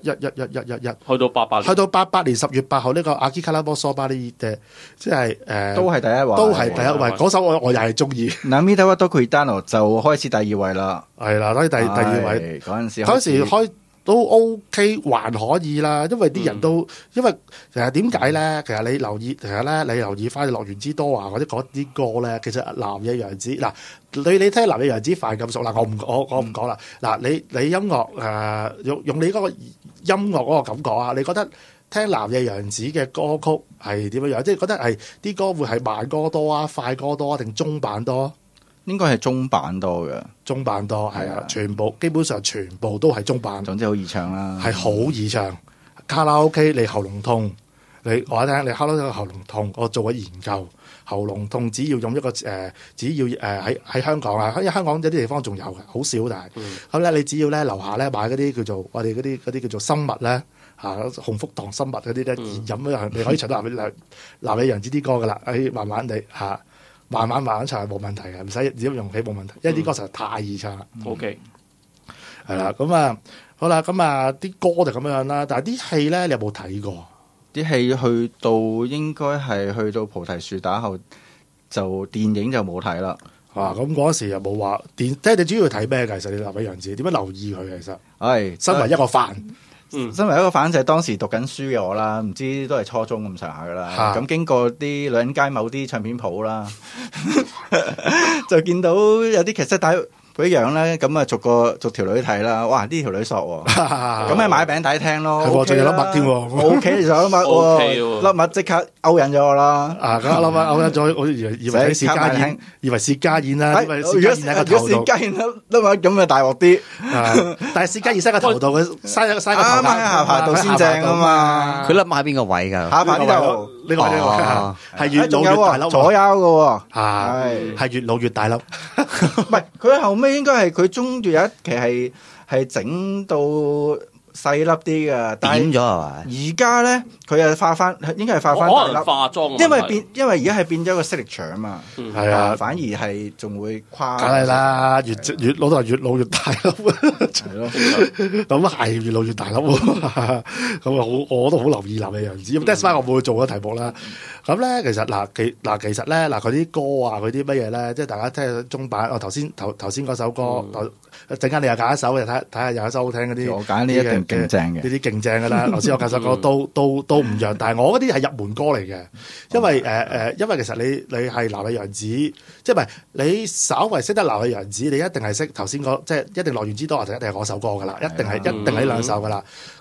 1 去到88年， 去到88年10月8號呢個阿基卡拉波索巴呢嘅，即係都係第一位， 都係第一位。嗰首我又係中意。 Namida wa Dokuidano 就開始第二位啦， 係啦，所以第二位嗰陣時開都 OK， 還可以啦。因為啲人都因為其實點解咧？其實你留意翻《樂園之多》啊，或者嗰啲歌咧，其實林日陽子嗱。你聽林日陽子飯咁熟啦，我唔講啦。嗱，你音樂用你嗰個音樂嗰個感覺啊，你覺得聽林日陽子嘅歌曲係點樣樣？即係覺得係啲歌會係慢歌多啊、快歌多啊，定中版多？ 應該係中版多嘅， 中版多係啊，基本上全部都係中版。 總之好易唱啦， 係好易唱。卡拉 OK 你喉嚨痛，我聽你卡拉 OK 喉嚨痛，我做咗研究。喉嚨痛只要用一個只要喺香港啊，因為香港有啲地方仲有嘅，好少但係咁咧，你只要咧樓下咧買嗰啲叫做我哋嗰啲叫做生物咧鴻福堂生物嗰啲咧飲咧，你可以唱到林日陽子啲歌噶啦，慢慢地慢慢唱係冇問題嘅，唔使只要用起冇問題，因為啲歌實在太易唱啦。 OK， 係啦，咁好啦，咁啲歌就咁樣啦，但係啲戲咧，你有冇睇過？ 啲戲去到應該係去到菩提樹打後，就電影就冇睇啦。 咁嗰時又冇話即係你主要睇咩㗎？其實你林日陽子點樣留意佢？其實係身為一個飯， 身為一個飯就係當時讀緊書嘅我啦，唔知都係初中咁上下㗎啦。咁經過啲女人街某啲唱片鋪啦，就見到有啲劇集帶嗰啲樣咧，咁逐條女睇啦，哇！呢條女索喎，咁咪買餅帶聽咯， 係仲有粒麥添喎 ，O K，其實粒麥喎，粒麥即刻勾引咗我啦， 咁粒麥勾引咗，我以為係薛家燕，以為薛家燕啦，如果薛家燕粒麥咁咪大鑊啲，但係薛家燕塞個頭度，佢塞個頭下巴度先正啊嘛， 佢粒麥喺邊個位㗎？ 下巴呢度。 呢個係越老越大粒， 左腰嘅喎，係越老越大粒。 唔係佢後尾應該係佢中段有一期係整到細粒啲嘅， 點咗係嘛？ 而家咧佢又化翻，應該係化翻可能化妝， 因為而家係變咗個 signature 啊嘛， 係啊， 反而係仲會誇。 梗係啦，越老都係越老越大粒，係咯，咁係越老越大粒喎。咁啊，我都好留意林日陽子。咁 that's why 我冇去做嗰題目啦。咁咧，其實其實咧，佢啲歌啊，佢啲乜嘢咧，即係大家聽中版。我頭先嗰首歌，陣間你又揀一首，睇下有一首好聽嗰啲。 我揀呢一定勁正嘅， 呢啲勁正㗎啦。頭先我揀首歌都唔讓，但係我嗰啲係入門歌嚟嘅，因為其實你係林日陽子，即係唔係你稍為識得林日陽子，你一定係識頭先即係一定樂園之多，就一定係嗰首歌㗎啦，一定係呢兩首㗎啦。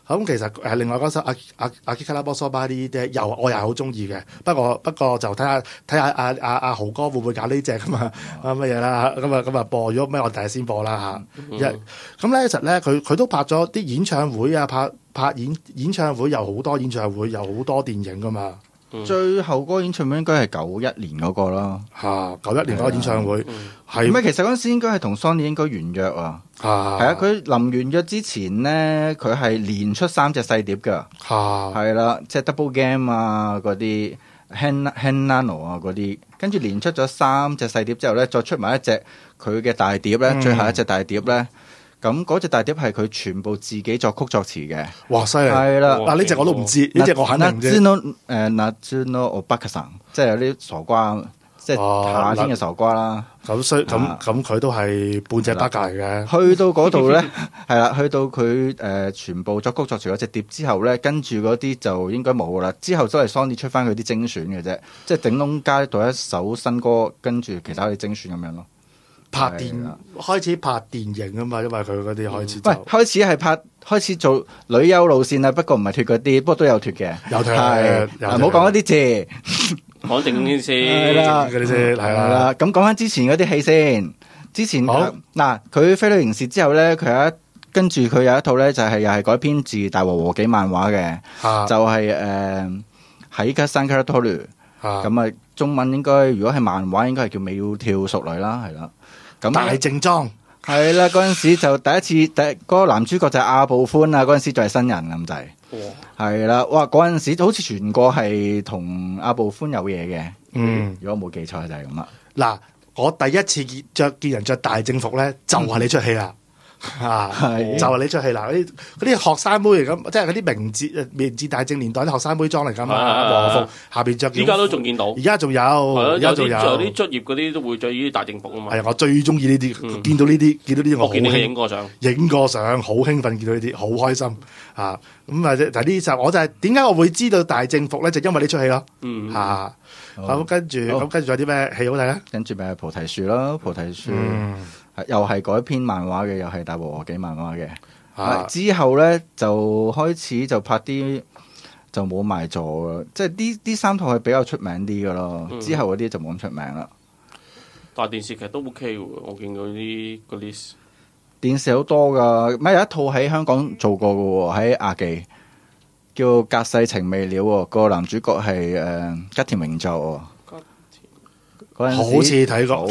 咁其實另外嗰首阿基卡拉波索巴呢啲我又係好中意嘅，不過就睇下阿豪哥會唔會揀呢隻咁啊乜嘢啦，咁啊播咗咩我第日先播啦嚇。咁咧其實咧佢都拍咗啲演唱會啊，拍演唱會有好多演唱會，有好多電影噶嘛。 最後嗰個演唱會應該係91年嗰個啦 ，91年嗰個演唱會係唔係？其實嗰陣時應該係同 Sony 應該完約啊，係啊，佢臨完約之前咧，佢係連出3隻細碟㗎，係啦，即係 Double Game 啊嗰啲 Hanano 啊嗰啲，跟住連出咗3隻細碟之後咧，再出埋一隻佢嘅大碟咧，最後一隻大碟咧。咁嗰隻大碟係佢全部自己作曲作詞嘅， 哇犀利！ 係啦， 嗱呢隻我都唔知，呢隻我肯定唔知。 Natsuno Obakasan， 即係有啲傻瓜，即係夏天嘅傻瓜啦。 咁佢都係半隻八戒嚟嘅。 去到嗰度咧，係啦，去到佢全部作曲作詞嗰隻碟之後咧，跟住嗰啲就應該冇啦。之後都係 Sony 出翻佢啲精選嘅啫，即係頂籠加到一首新歌，跟住其他啲精選咁樣咯。 開始拍電影啊嘛，因為佢嗰啲開始開始做女優路線啦，不過唔係脫嗰啲，不過都有脫嘅， 有脫係，唔好講一啲字， 講正啲先， 係啦，嗰啲先係啦。 咁講翻之前嗰啲戲先，之前嗱佢飛女刑事之後咧，跟住佢有一套咧就係又係改編自大和和紀漫畫嘅，就係喺加山卡拉托魯，咁啊中文應該如果係漫畫應該係叫窈窕淑女啦，係啦。 大正裝係啦，嗰陣時就第一次嗰個男主角就係阿部寬啊，嗰陣時就係新人咁滯，係啦，哇！嗰陣時好似傳過係同阿部寬有嘢嘅，如果冇記錯就係咁啦。 嗱，我第一次見人着大正服咧，就係呢出戲啦。就係呢出戲啦，嗰啲學生妹嚟咁，即係嗰啲明治大正年代啲學生妹裝嚟㗎嘛，和服下邊着。 依家都仲見到， 而家仲有，而家仲有啲卒業嗰啲都會着呢啲大正服啊嘛。 係啊，我最中意呢啲，見到呢啲我見你影過相， 好興奮，見到呢啲好開心啊！咁啊，但係呢就我就係點解我會知道大正服咧？就因為呢出戲咯，咁跟住仲有啲咩戲好睇咧？ 跟住咪係菩提樹咯，菩提樹。又係改編漫畫嘅，又係大和和紀漫畫嘅。之後咧就開始就拍啲就冇賣座啦，即係呢3套係比較出名啲嘅咯。之後嗰啲就冇咁出名啦。 但係電視劇都 OK 喎，我見到啲嗰啲電視好多噶，咪有一套喺香港做過嘅喎，喺亞記叫《隔世情未了》喎，個男主角係吉田榮作喎。 好似睇過，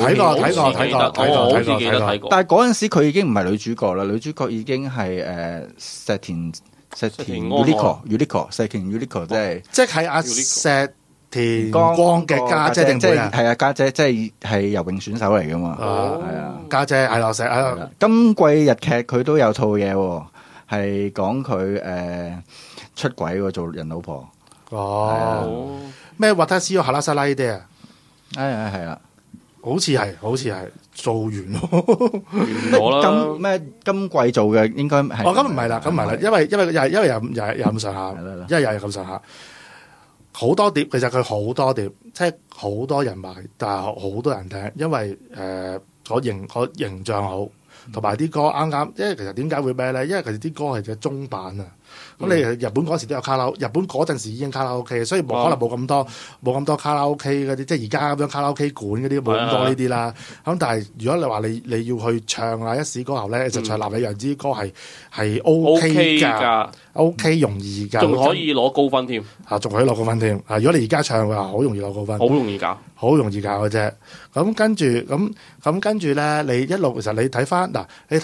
但係嗰陣時佢已經唔係女主角啦，女主角已經係石田 Yuriko， 石田 Yuriko 即係阿石田光嘅家姐定妹啊？ 係啊，家姐，即係游泳選手嚟噶嘛？係啊， 家姐係落石啊！ 今季日劇佢都有套嘢喎，係講佢出軌喎，做人老婆。 咩？瓦塔斯哈拉沙拉呢啲啊？ 係啦， 好似係做完咯， 咩今季做嘅應該係咁唔係啦，因為又咁上下，因為又係咁上下，好多碟，其實佢好多碟，即係好多人買，但係好多人聽，因為個形象好，同埋啲歌啱，因為其實點解會咩咧？因為佢哋啲歌係隻中版啊。咁你日本嗰時都有卡拉，日本嗰陣時已經卡拉 OK， 所以可能冇咁多卡拉 OK 嗰啲，即係而家咁樣卡拉 OK 館嗰啲冇咁多呢啲啦。咁但係如果你話你要去唱啊一時歌後咧，就唱納美陽之歌係 OK 㗎，OK 容易㗎， 仲可以攞高分添。 仲可以攞高分添。如果你而家唱嘅話，好容易攞高分。 好容易搞嘅啫。咁跟住咧，你一路其實你睇翻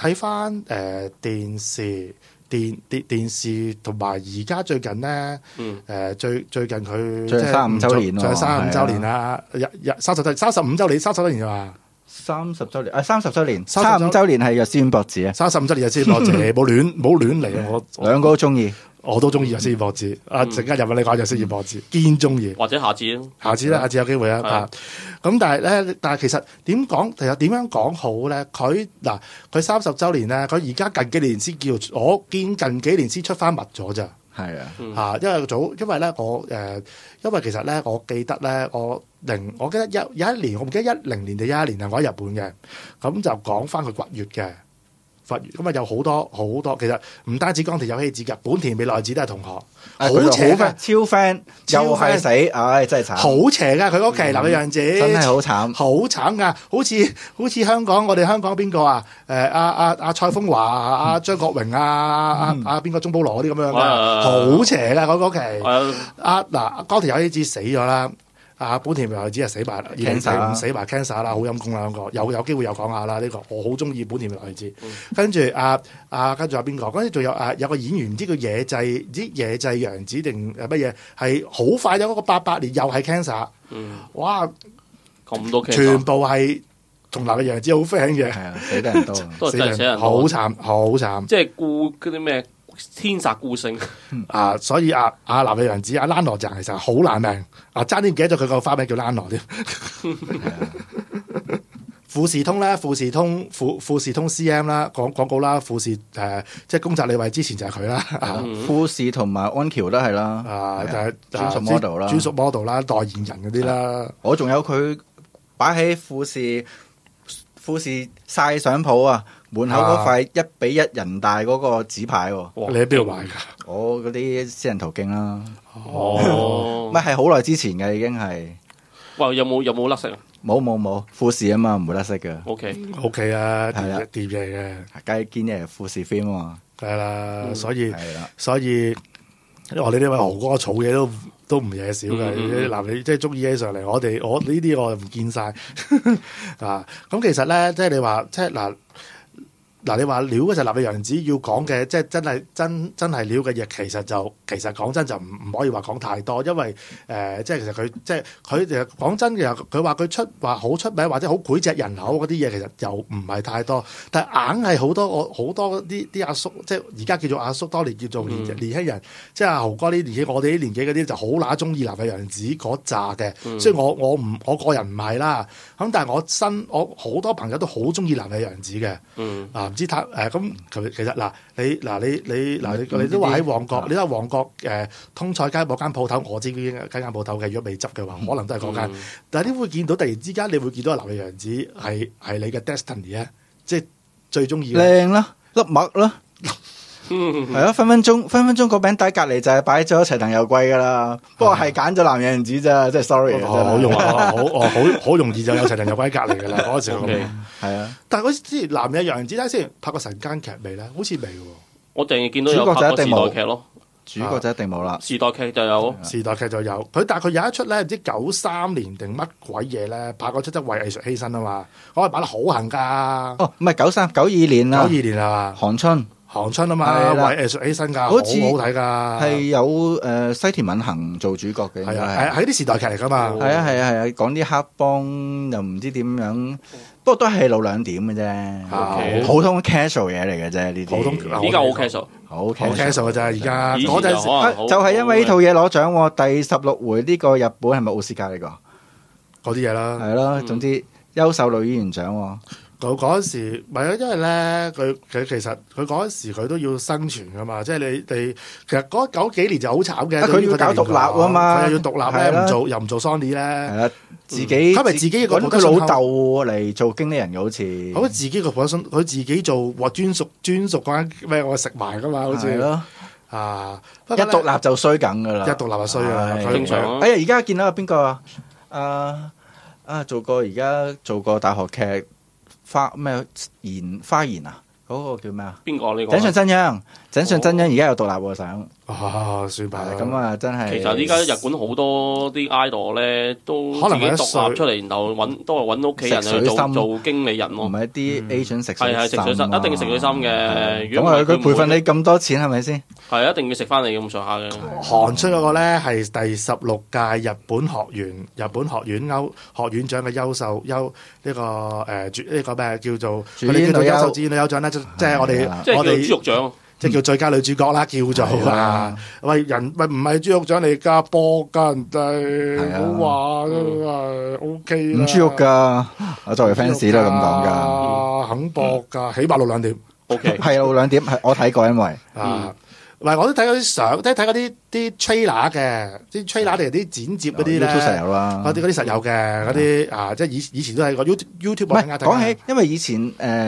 電視。電視同埋而家最近咧，最近佢最近35週年咯， 最近35週年啦，35週年係嘛 ？30週年30週年，35週年係日先博子啊 ！35週年日先博子，冇亂嚟啊！我兩個都中意。 我都中意日先博子，陣間入嚟你講日先博子，堅中意。 或者下次有機會啊！咁但係其實點樣講好咧？佢30週年咧，佢而家近幾年先叫，我見近幾年先出翻密咗咋。 係啊， 因為咧因為其實咧，我記得咧，我記得有一年，我唔記得10年定11年啊，我喺日本嘅，咁就講翻佢掘穴嘅。 咁啊有好多，其實唔單止岡田有希子㗎，本田未來子都係同學，好佢邪㗎， 超 friend，又係死，唉真係慘， 好邪㗎佢屋企南野陽子， 真係好慘， 好慘㗎，好似香港我哋香港邊個啊？阿蔡風華、阿張國榮、阿邊個鐘保羅嗰啲咁樣㗎，好邪㗎嗰期。嗱岡田有希子死咗啦。本田未來子係死埋，2005死埋 cancer 啦，好陰功啦兩個，有機會又講下啦呢個，我好中意本田未來子。跟住跟住有邊個？跟住仲有個演員唔知叫野際洋子定乜嘢，係好快有嗰個88年又係 cancer。哇！ 咁多 cancer， 全部係同南野洋子好 friend 嘅， 係啊，死得人多， 都係死人好慘， 即係顧嗰啲咩？天煞孤星所以南野洋子蘭羅就其實好難命爭啲唔記得咗佢個花名叫蘭羅添。富士通咧，富士通 CM 啦，廣告啦，富士即係宮澤理惠之前就係佢啦。 富士同埋安橋都係啦，專屬 model 啦， 專屬 model 啦，代言人嗰啲啦。 我仲有佢擺喺富士晒相鋪啊！門口嗰塊1:1人大嗰個紙牌喎， 你喺邊度買㗎？ 我嗰啲私人途徑啦。 哦， 係好耐之前嘅已經係。 哇！有冇甩色啊？ 冇，富士啊嘛，唔會甩色嘅。 OK 啊，掂嘢嘅， 梗係堅嘢富士 film 啊嘛。 係啦，所以我哋呢位豪哥儲嘢都唔嘢少嘅。嗱，你即係中意起上嚟，我呢啲我唔見晒啊。咁其實咧，即係你話即係嗱，你話料嗰隻南野洋子要講嘅，即係真係料嘅嘢，其實講真就唔可以話講太多，因為即係其實佢講真嘅，佢話佢話好出名或者好膾炙人口嗰啲嘢，其實又唔係太多，但係硬係好多啲阿叔，即係而家叫做阿叔，當年叫做年輕人，即係阿豪哥呢年紀，我哋啲年紀嗰啲就好乸中意南野洋子嗰扎嘅，所以我個人唔係啦，咁但係我好多朋友都好中意南野洋子嘅，唔知咁其實你都話喺旺角，你都話旺角通菜街嗰間鋪頭，我知間鋪頭嘅，如果未執嘅話，可能都係嗰間。但係你會見到突然之間，你會見到南野洋子係你嘅 destiny 啊，即係最中意靚啦，粒麥啦，係啊，分分鐘個餅底隔離就係擺咗齊藤佑貴噶啦。不過係揀咗南野洋子咋，即係 sorry 好容易就有齊藤佑貴隔離噶啦嗰時。 係啊， 但係嗰之前南野洋子睇先拍過晨間劇未咧？好似未喎。 我淨係見到有拍過時代劇咯。 主角就一定冇啦。 時代劇就有， 時代劇就有。但係佢有一出咧，唔知93年定乜鬼嘢咧，拍嗰出即係為藝術犧牲啊嘛。我係擺得好行㗎。 哦，唔係92年啦。 92年係嘛？韓春啊嘛，為藝術犧牲㗎，好好睇㗎。 係有西田敏行做主角嘅。 係啊，係啲時代劇嚟㗎嘛。 係啊，講啲黑幫又唔知點樣。不過都係老兩點嘅啫，普通 casual 嘢嚟嘅啫呢啲。 依家好 casual， 好 casual 嘅咋而家。 嗰陣時就係因為呢套嘢攞獎喎，第16回呢個日本係咪奧斯卡呢個？ 嗰啲嘢啦。係咯，總之優秀女演員獎喎。 嗰陣時，唔係啊，因為咧，佢其實佢嗰陣時佢都要生存噶嘛，即係你其實嗰幾年就好慘嘅。 佢要搞獨立啊嘛， 佢又要獨立咧，又唔做 Sony 咧。係啦，自己佢咪自己個佢老豆嚟做經理人嘅好似。 好似自己個佢自己做專屬嗰間咩我食埋噶嘛，好似。係咯。 一獨立就衰緊噶啦。 一獨立就衰啊！ 正常。 哎呀，而家見到有邊個啊？做過大學劇。花言啊，嗰個叫咩啊？ 邊個呢個？ 井上真央而家有獨立喎想。 算吧。 咁啊，真係。 其實依家日本好多啲 idol 咧，都自己獨立出嚟，然後都係揾屋企人去做經理人咯。 唔係一啲 agent 食水心。 係食水心，一定要食水心嘅。 咁啊，佢培訓你咁多錢係咪先？ 係一定要食翻你咁上下嘅。 韓出嗰個咧係第16屆日本學院獎嘅優秀呢個咩叫做佢哋叫做優秀主演女優獎咧，即係我哋即係叫豬肉獎。 即係叫最佳女主角啦，叫做喂唔係豬肉獎嚟㗎，波㗎人哋，好話OK 啦。 唔豬肉㗎，我作為 fans 都係咁講㗎， 肯搏㗎，起碼6-2點。 OK， 係6-2點，係我睇過，因為唔係我都睇嗰啲相，即係睇嗰啲 trailer 嘅，啲 trailer 定係啲剪接嗰啲咧， 實有啦。 嗰啲實有嘅，嗰啲即係以前都係個 YouTube。 唔係講起，因為以前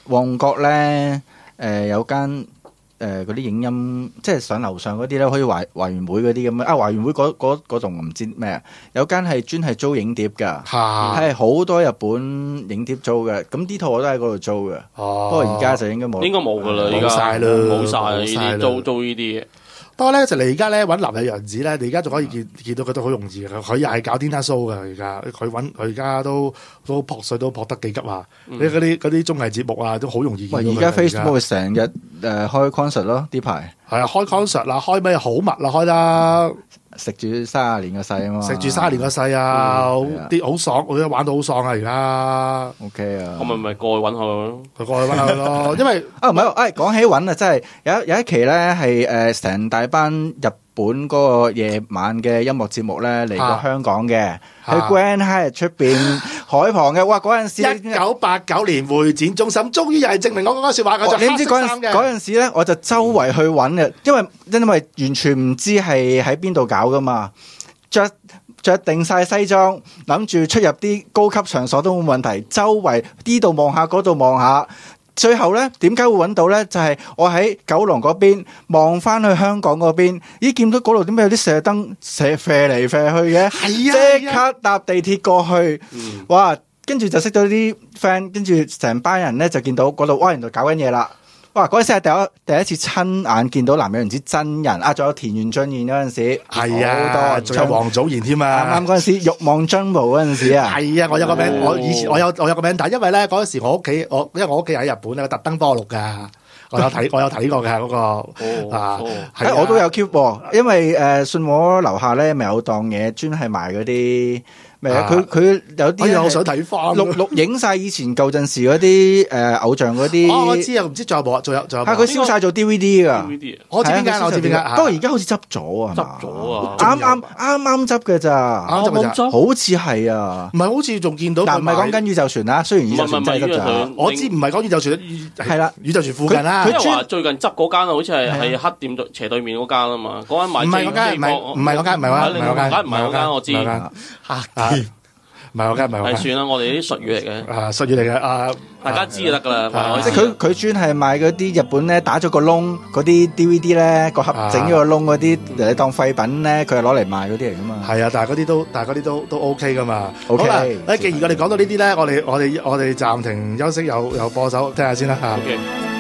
旺角咧，有間嗰啲影音，即係上樓上嗰啲咧，可以華園會嗰啲咁啊。華園會嗰棟唔知咩啊，有間係專係租影碟㗎，係好多日本影碟租嘅。咁呢套我都喺嗰度租嘅。不過而家就應該冇㗎啦，而家冇晒租呢啲嘢。 不過咧就你而家咧揾林野洋子咧，你而家仲可以見到佢都好容易嘅，佢又係搞 dinner show 嘅而家，佢而家都撲水都撲得幾急啊！你嗰啲綜藝節目啊都好容易見到佢。 而家 Facebook 成日開 concert 咯，呢排係啊，開 concert 啦，開咩好密啦，開得食住30年個世啊嘛， 食住30年個世啊，啲好爽，我覺得玩到好爽啊而家。 OK 啊， 我咪過去揾佢咯， 過去揾佢咯，因為唔係，講起揾啊，真係有一期咧係成大班日本嗰個夜晚嘅音樂節目咧嚟過香港嘅，喺 Grand Hyatt 出邊海旁嘅。哇！嗰陣時 1989年會展中心，終於又係證明我嗰個説話。 你唔知嗰陣時咧，我就周圍去揾嘅，因為完全唔知係喺邊度搞噶嘛，着定晒西裝，諗住出入啲高級場所都冇問題，周圍呢度望下嗰度望下。最後咧，點解會揾到咧？就係我喺九龍嗰邊望翻去香港嗰邊，咦，見到嗰度點解有啲射燈射飛嚟飛去嘅？即刻搭地鐵過去，哇！跟住就識到啲 friend， 跟住成班人咧就見到嗰度，哇！原來搞緊嘢啦！哇！嗰陣時係第一次親眼見到林野洋子真人啊！仲有田園俊彥嗰陣時， 係啊，仲有王祖賢添啊！ 啱嗰陣時欲望津無嗰陣時啊， 係啊！我有個名，我以前我有個名，但係因為咧嗰陣時因為我屋企喺日本咧，特登幫我錄㗎。我有睇過嘅嗰個我都有 keep 喎，因為信和樓下咧咪有檔嘢專係賣嗰啲。佢有啲我想睇翻錄影晒以前舊陣時嗰啲偶像嗰啲。 我知啊，唔知仲有冇啊？仲有佢燒晒做 DVD 噶。 我知邊間， 不過而家好似執咗啊， 執咗啊， 啱執嘅咋？好似係啊， 唔係好似仲見到。 但唔係講緊宇宙船啦，雖然宇宙船真係執咗。 我知唔係講宇宙船，係啦，宇宙船附近啦。 佢話最近執嗰間好似係黑店斜對面嗰間啊嘛，嗰間賣唔係嗰間，唔係嗰間，唔係嗰間， 我知。 唔係我梗係唔係我。 係算啦，我哋啲術語嚟嘅。 術語嚟嘅。 大家知就得㗎啦。 即係佢專係賣嗰啲日本咧打咗個窿嗰啲 DVD 咧個盒整咗個窿嗰啲嚟當廢品咧，佢係攞嚟賣嗰啲嚟㗎嘛。 係啊，但係嗰啲都 OK 㗎嘛。 OK。 好啦，既然我哋講到呢啲咧，我哋暫停休息，有播首聽下先啦嚇。 OK。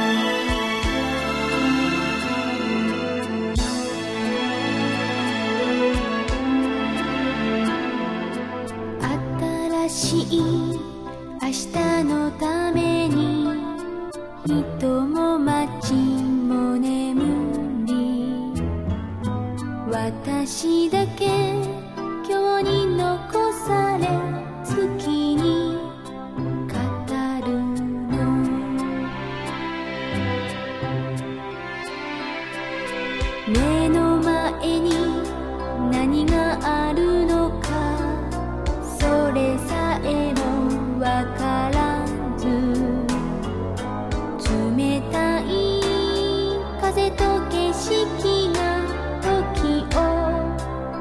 明日のために人も街も眠り私だけ今日に残され月に語るの目の前に何があるのかそれさえもわからず冷たい風と景色が時を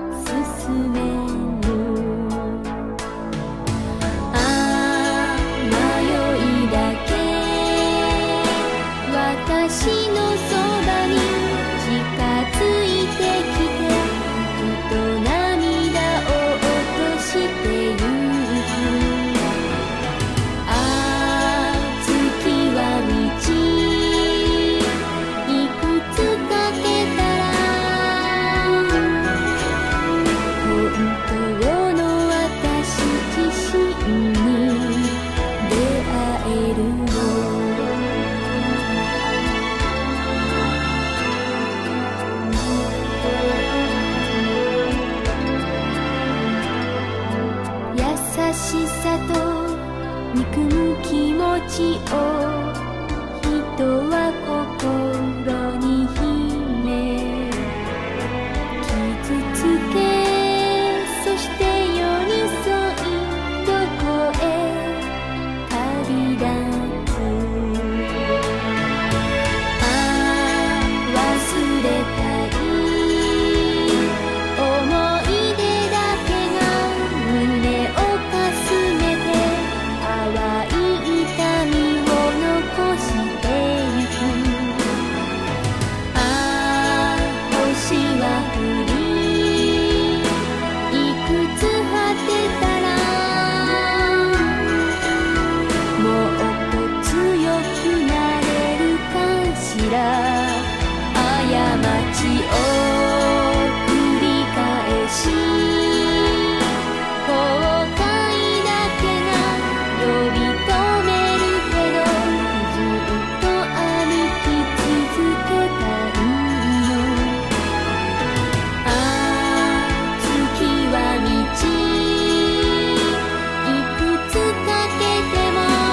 ら過ちを繰り返し後悔だけが呼び止めるけどずっと歩き続けたいのああ月は道いくつかけても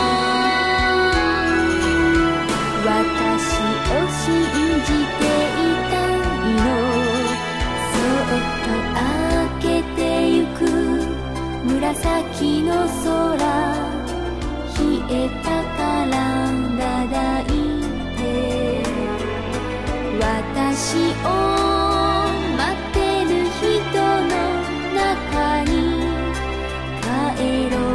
私を信じていたいのそっと開けてゆく紫の空冷えたからだ抱いて私を待ってる人の中に帰ろう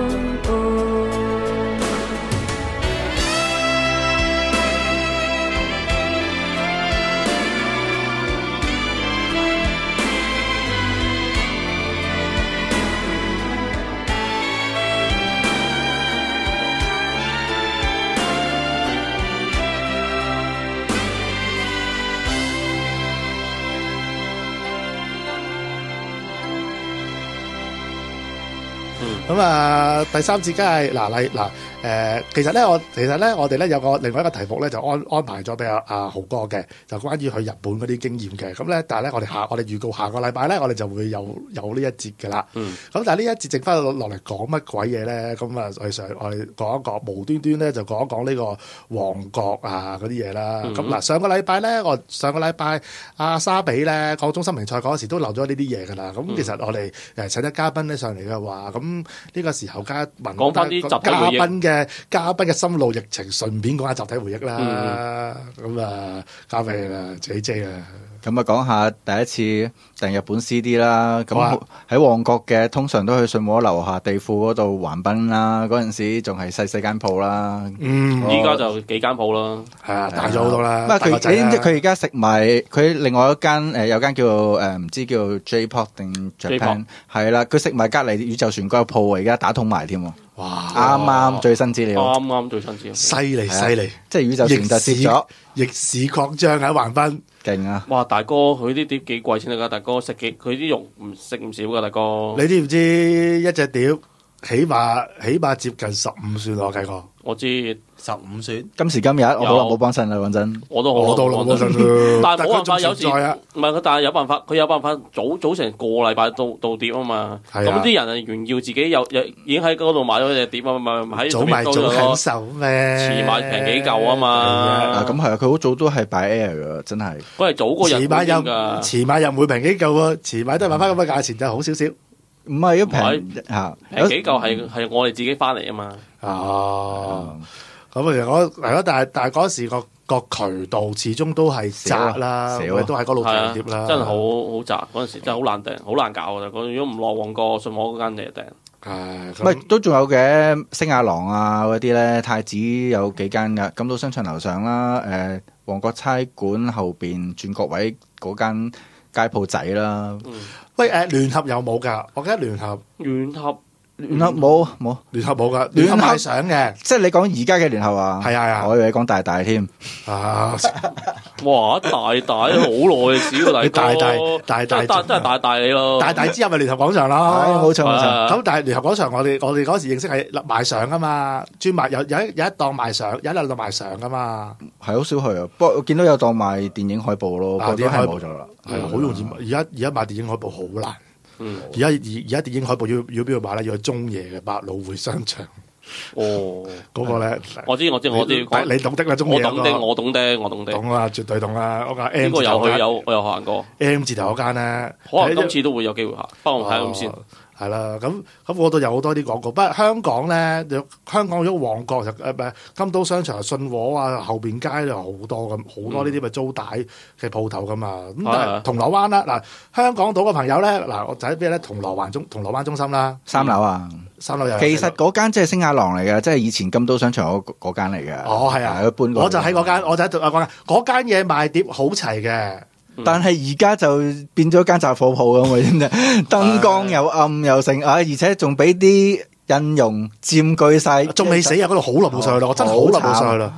咁啊，第三節梗係其實咧，我哋咧有另外一個題目咧，就安排咗俾阿豪哥嘅，就關於去日本嗰啲經驗嘅。咁咧，但係咧，我哋預告下個禮拜咧，我哋就會有呢一節嘅啦。咁但係呢一節剩翻落嚟講乜鬼嘢咧？咁啊，我哋講一講，無端端咧就講一講呢個旺角啊嗰啲嘢啦。咁嗱，上個禮拜阿沙比咧講中心名賽嗰時都漏咗呢啲嘢㗎啦。咁其實我哋請咗嘉賓咧上嚟嘅話，咁呢個時候講翻啲嘉賓嘅心路歷程，順便講下集體回憶啦。咁啊，交俾你啦，JJ啦。 咁啊，講下第一次訂日本 CD 啦。咁喺旺角嘅，通常都去信和樓下地庫嗰度橫濱啦。嗰陣時仲係細間鋪啦。 依家就幾間鋪啦。 係啊，大咗好多啦。 你知唔知佢而家食埋佢另外一間有間叫唔知叫 J-Pop 定 Japan 係啦，佢食埋隔離宇宙船嗰個鋪，而家打通埋添喎。 哇！ 啱最新資料， 最新資料， 犀利， 即係宇宙船就跌咗， 逆市擴張喺橫濱， 勁啊！ 哇！大哥，佢啲碟幾貴先得㗎？大哥食佢啲肉唔食唔少㗎，大哥。 你知唔知一隻碟起碼接近15算我計過？ 我知 15算。 今時今日我好耐冇幫襯啦，講真。 我都好耐冇幫襯。但係冇辦法，有時唔係佢，但係有辦法，佢有辦法早成個禮拜到碟啊嘛。咁啲人係炫耀自己已經喺嗰度買咗隻碟啊嘛，喺早買早享受咩？ 遲買平幾嚿啊嘛。 咁係啊，佢好早都係擺 air 㗎，真係。 佢係早過日本㗎。 遲買又唔會平幾嚿喎，遲買都係買翻咁嘅價錢就好少少。 唔係一平嚇， 平幾嚿係我哋自己翻嚟啊嘛。 哦，咁其實係咯，但係嗰時個渠道始終都係窄啦，都喺嗰度訂碟啦， 真係好窄。嗰陣時真係好難訂，好難搞嘅。如果唔落旺角信和嗰間嘢訂， 唔係都仲有嘅星亞廊啊嗰啲咧，太子有幾間㗎，錦島商場樓上啦，旺角差館後邊轉角位嗰間街鋪仔啦。 喂，聯合有冇㗎？我記得聯合冇聯合冇㗎，聯合賣相嘅， 即係你講而家嘅聯合啊？ 係啊， 我以為你講大添。 啊！ 哇，大好耐嘅事喎，大真係大你咯。大之後咪聯合廣場咯， 冇錯。 咁但係聯合廣場我哋嗰時認識係賣相㗎嘛，專賣有一檔賣相，有一兩檔賣相㗎嘛。 係好少去啊，不過我見到有檔賣電影海報咯，嗰啲係冇咗啦。 係好容易，而家買電影海報好難。而家電影海報要邊度買咧？要去中野嘅百老匯商場。 哦， 嗰個咧， 我知，你懂得啦，中野我懂得。 懂啦，絕對懂啦。嗰個 M 呢個我有行過 M 字頭嗰間咧， 可能今次都會有機會行，不過我睇下咁先。 係啦，咁嗰度有好多啲廣告。不過香港咧，香港如果旺角就金都商場、信和啊，後邊街就好多呢啲咪租帶嘅鋪頭噶嘛。咁但係銅鑼灣啦，嗱香港島嘅朋友咧，嗱我就喺邊咧？銅鑼灣中心啦 ，3樓啊，3樓有。其實嗰間即係星亞廊嚟嘅，即係以前金都商場嗰間嚟嘅。 哦，係啊，我就喺嗰間，嗰間嘢賣碟好齊嘅。 但係而家就變咗間雜貨鋪咁啊！真係燈光又暗又盛啊，而且仲俾啲印傭佔據晒， 仲未死啊！嗰度好耐冇上去啦，我真係好耐冇上去啦。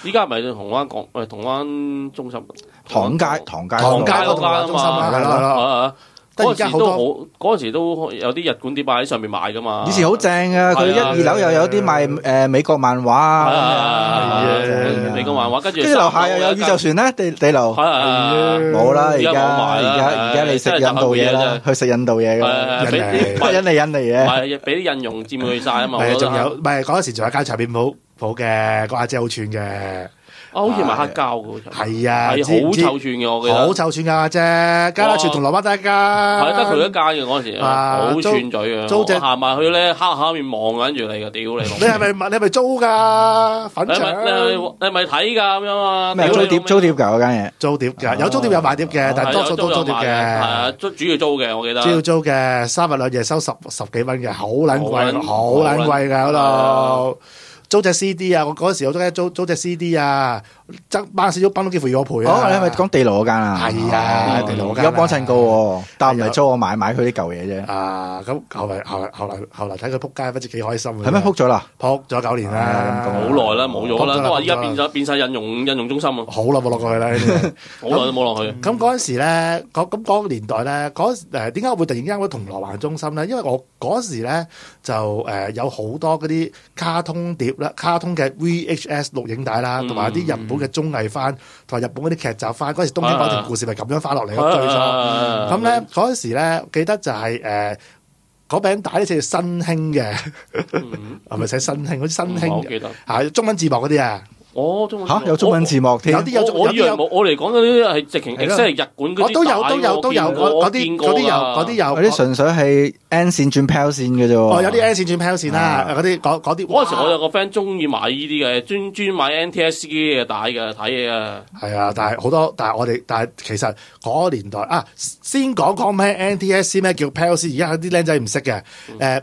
依家係咪銅灣中心？ 唐街嗰個銅灣中心啦，係啦。 嗰陣時都有啲日本碟擺喺上面賣噶嘛。 以前好正啊！佢1、2樓又有啲賣美國漫畫啊， 美國漫畫，跟住樓下又有宇宙船咧，地樓冇啦。而家你食印度嘢啦，去食印度嘢嘅，印尼嘢， 俾啲印傭佔據晒啊嘛。 仲有唔係嗰陣時仲有間唱片鋪嘅，個阿姐好串嘅。 好似賣黑膠嘅， 係啊， 好臭串嘅，我記得好臭串㗎啫，加拉串銅鑼灣得一間， 係得佢一間嘅嗰陣時，好串嘴啊！租行埋去咧，黑下面望緊住你嘅，屌你！ 你係咪租㗎？粉腸？ 你係咪睇㗎咁樣啊？ 咩租碟㗎嗰間嘢？ 租碟㗎，有租碟有賣碟嘅，但係多數都租碟嘅。係啊，主要租嘅，我記得。 主要租嘅，3日2夜收十幾蚊嘅，好撚貴，好撚貴㗎嗰度。租隻 CD 啊！我嗰陣時我租隻 CD 啊，班少都幾乎要我賠啊！ 你係咪講地牢嗰間啊？ 係啊，地牢嗰間。 有幫襯過喎，但唔係租我買佢啲舊嘢啫。 啊，咁後來睇佢撲街，不知幾開心。 係咩撲咗啦？ 撲咗9年啦， 好耐啦，冇咗啦。都話依家變晒印傭中心啊！ 好耐冇落過去啦， 好耐都冇落去。 咁嗰陣時咧，嗰個年代咧，點解會突然間會銅鑼灣中心咧？因為我嗰時咧就有好多嗰啲卡通碟。卡通嘅 VHS 錄影帶啦，同埋啲日本嘅綜藝番，同埋日本嗰啲劇集番，嗰陣時《東京寶田故事》咪咁樣翻落嚟咯，最初。咁咧嗰陣時咧，記得就係嗰餅帶咧寫新興嘅，係咪寫新興？嗰啲新興嚇中文字幕嗰啲啊。 中文有中文字幕添， 有啲有。 我嚟講嗰啲係直情即係日本嗰啲。 都有嗰啲有。 嗰啲純粹係 N 線轉 PAL 線嘅啫。 有啲 N 線轉 PAL 線啦，嗰啲。 嗰陣時我有個 friend 中意買呢啲嘅，專買 NTSC 嘅帶嘅睇嘢啊。係啊，但係其實嗰個年代啊，先講咩 NTSC 咩叫 PAL 線，而家有啲僆仔唔識嘅。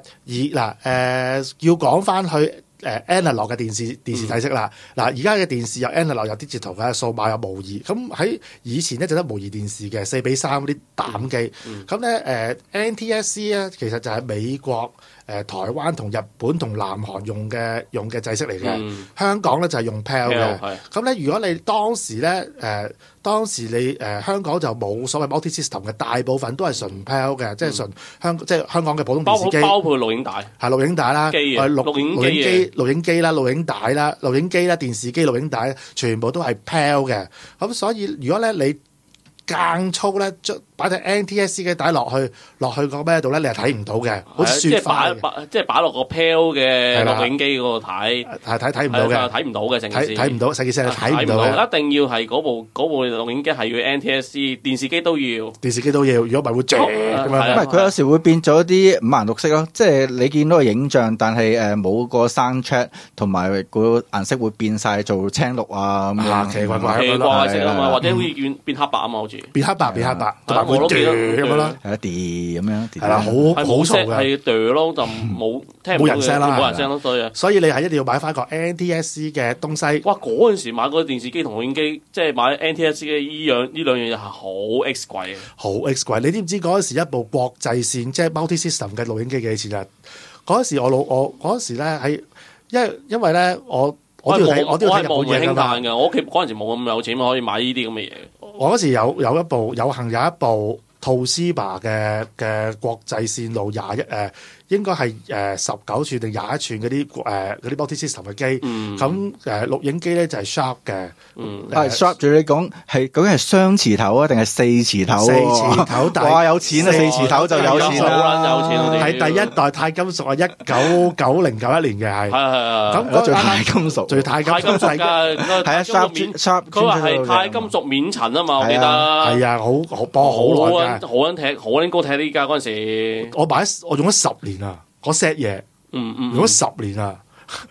要講翻去。analog 嘅電視體式啦，而家嘅電視有 analog 有 digital 嘅數碼有模擬，咁喺以前咧就得模擬電視嘅4:3嗰啲膽機，咁咧NTSC 咧其實就係美國、台灣同日本同南韓用嘅制式嚟嘅，香港咧就係用 PAL 嘅，咁咧如果你當時你香港就冇所謂 multi system 嘅，大部分都係純 PAL 嘅，即係純香港嘅普通電視機， 包括錄影帶， 係錄影帶啦，錄影機啦，錄影帶啦，錄影機啦，電視機、錄影帶全部都係 PAL 嘅，咁所以如果咧你間粗咧，擺隻 NTSC 嘅帶落去個咩度咧，你係睇唔到嘅，好似雪花即係擺落個 PAL 嘅錄影機嗰度睇， 睇唔到嘅， 睇唔到嘅成件事， 睇唔到成件事係睇唔到嘅， 一定要係嗰部錄影機係要 NTSC，電視機都要， 如果唔係會著咁樣。 因為佢有時會變咗啲五顏六色咯，即係你見到個影像，但係冇個 soundtrack 同埋個顏色會變晒做青綠啊咁樣， 奇怪色啊嘛，或者會變黑白啊嘛，好似變黑白，同埋會咁樣啦， 係一啲咁樣， 係啦，好嘈嘅， 係咯，就冇人聲啦， 冇人聲咯， 所以你係一定要買翻個 NTSC 嘅東西。 哇！嗰陣時買個電視機同錄影機，即係買 NTSC 嘅呢兩樣嘢係好 X 貴嘅， 好 X 貴。你知唔知嗰陣時一部國際線即係 multi system 嘅錄影機幾錢啊？嗰陣時我嗰陣時咧喺因為咧我都要睇日本嘢㗎嘛。 我屋企嗰陣時冇咁有錢可以買呢啲咁嘅嘢。 我嗰時有幸有一部Toshiba 嘅國際線路應該係19寸定21寸嗰啲 multi system 嘅機，咁錄影機咧就係 Sharp 嘅， 係 Sharp。仲你講係究竟係雙磁頭啊定係4磁頭？ 四磁頭， 哇有錢啊！4磁頭就有錢啦， 有錢係第一代鈦金屬啊，1990-91年嘅係， 咁嗰最鈦金屬， 最鈦金屬係啊 Sharp， 佢話係鈦金屬面層啊嘛，我記得係啊，好播好耐嘅， 好撚高踢呢家嗰陣時， 我用咗10年。嗰 set 嘢，用咗10年啊！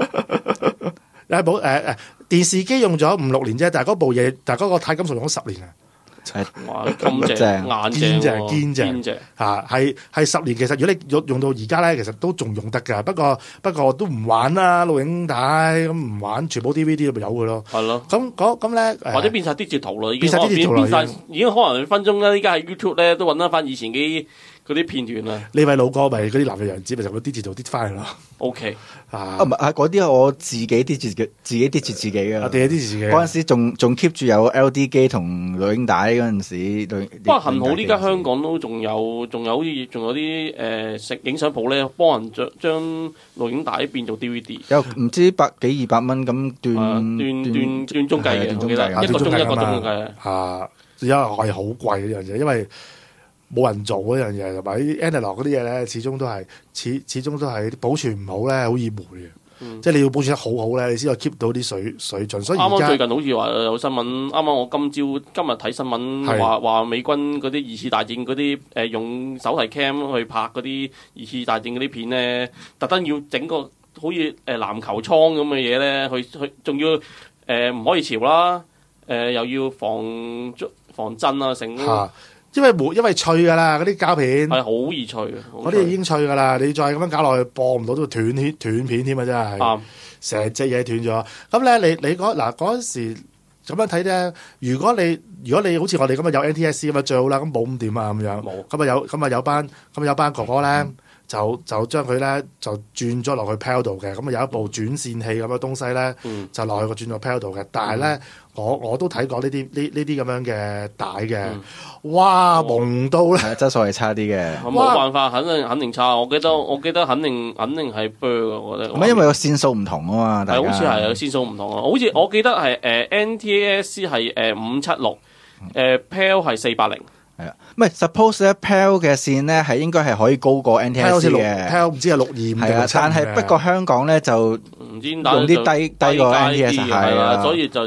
電視機用咗5-6年啫，但係嗰部嘢，但係嗰個鈦金屬用咗10年啊！ 哇，咁正，堅正嚇，係10年。其實如果你用到而家咧，其實都仲用得㗎。不過都唔玩啦，錄影帶咁唔玩，全部 DVD 咪有嘅咯。 係咯。 咁咧， 或者變晒 digital 啦，已經可能分鐘啦。依家喺 YouTube 咧都揾得翻以前啲嗰啲片段啊。 呢位老哥咪嗰啲南洋洋子咪就會啲字做啲翻嚟咯。 OK 唔係嗰啲我自己啲字自己啲字自己嘅。 我哋啲字自己。嗰陣時仲 keep 住有 LD 機同錄影帶嗰陣時。 不過幸好呢家香港都仲有好似仲有啲食影相鋪咧，幫人將錄影帶變做 DVD。 有唔知百幾200蚊咁斷鐘計嘅，我記得一個鐘計啊，因為係好貴呢樣嘢，因為冇人做嗰樣嘢，同埋啲 analog 嗰啲嘢咧，始終都係保存唔好咧，好易霉嘅。即係你要保存得好好咧，你先可以 keep 到啲水準。所以啱啱最近好似話有新聞，啱啱我今日睇新聞話美軍嗰啲二次大戰嗰啲用手提 cam 去拍嗰啲二次大戰嗰啲片咧，特登要整個好似籃球倉咁嘅嘢咧，去仲要唔可以潮啦，又要防震啊成。 因為脆㗎啦，嗰啲膠片係好易脆嘅， 嗰啲已經脆㗎啦。你再咁樣搞落去播唔到都斷片添啊！真係成隻嘢斷咗。咁咧，你嗰陣時咁樣睇咧，如果你好似我哋咁啊有 NTSC 咁啊最好啦。咁冇咁掂啊咁樣。冇。咁啊有班哥哥咧。就將佢咧就轉咗落去 PAL 度嘅，咁啊有一部轉線器咁嘅東西咧，就落去個轉咗 PAL 度嘅。但係咧，我都睇過呢啲咁樣嘅帶嘅，哇蒙到咧， 質素係差啲嘅。 冇辦法，肯定差。我記得肯定係 blur 嘅，我覺得。 唔係因為個線數唔同啊嘛， 係好似係有線數唔同啊。好似我記得係NTSC 係576，PAL 係480。 係啊，唔係 suppose 咧 PAL 嘅線咧係應該係可以高過 NTSC 嘅 ，PAL 唔知係625定675， 但係不過香港咧就唔知用啲低過 NTSC 係啦， 所以就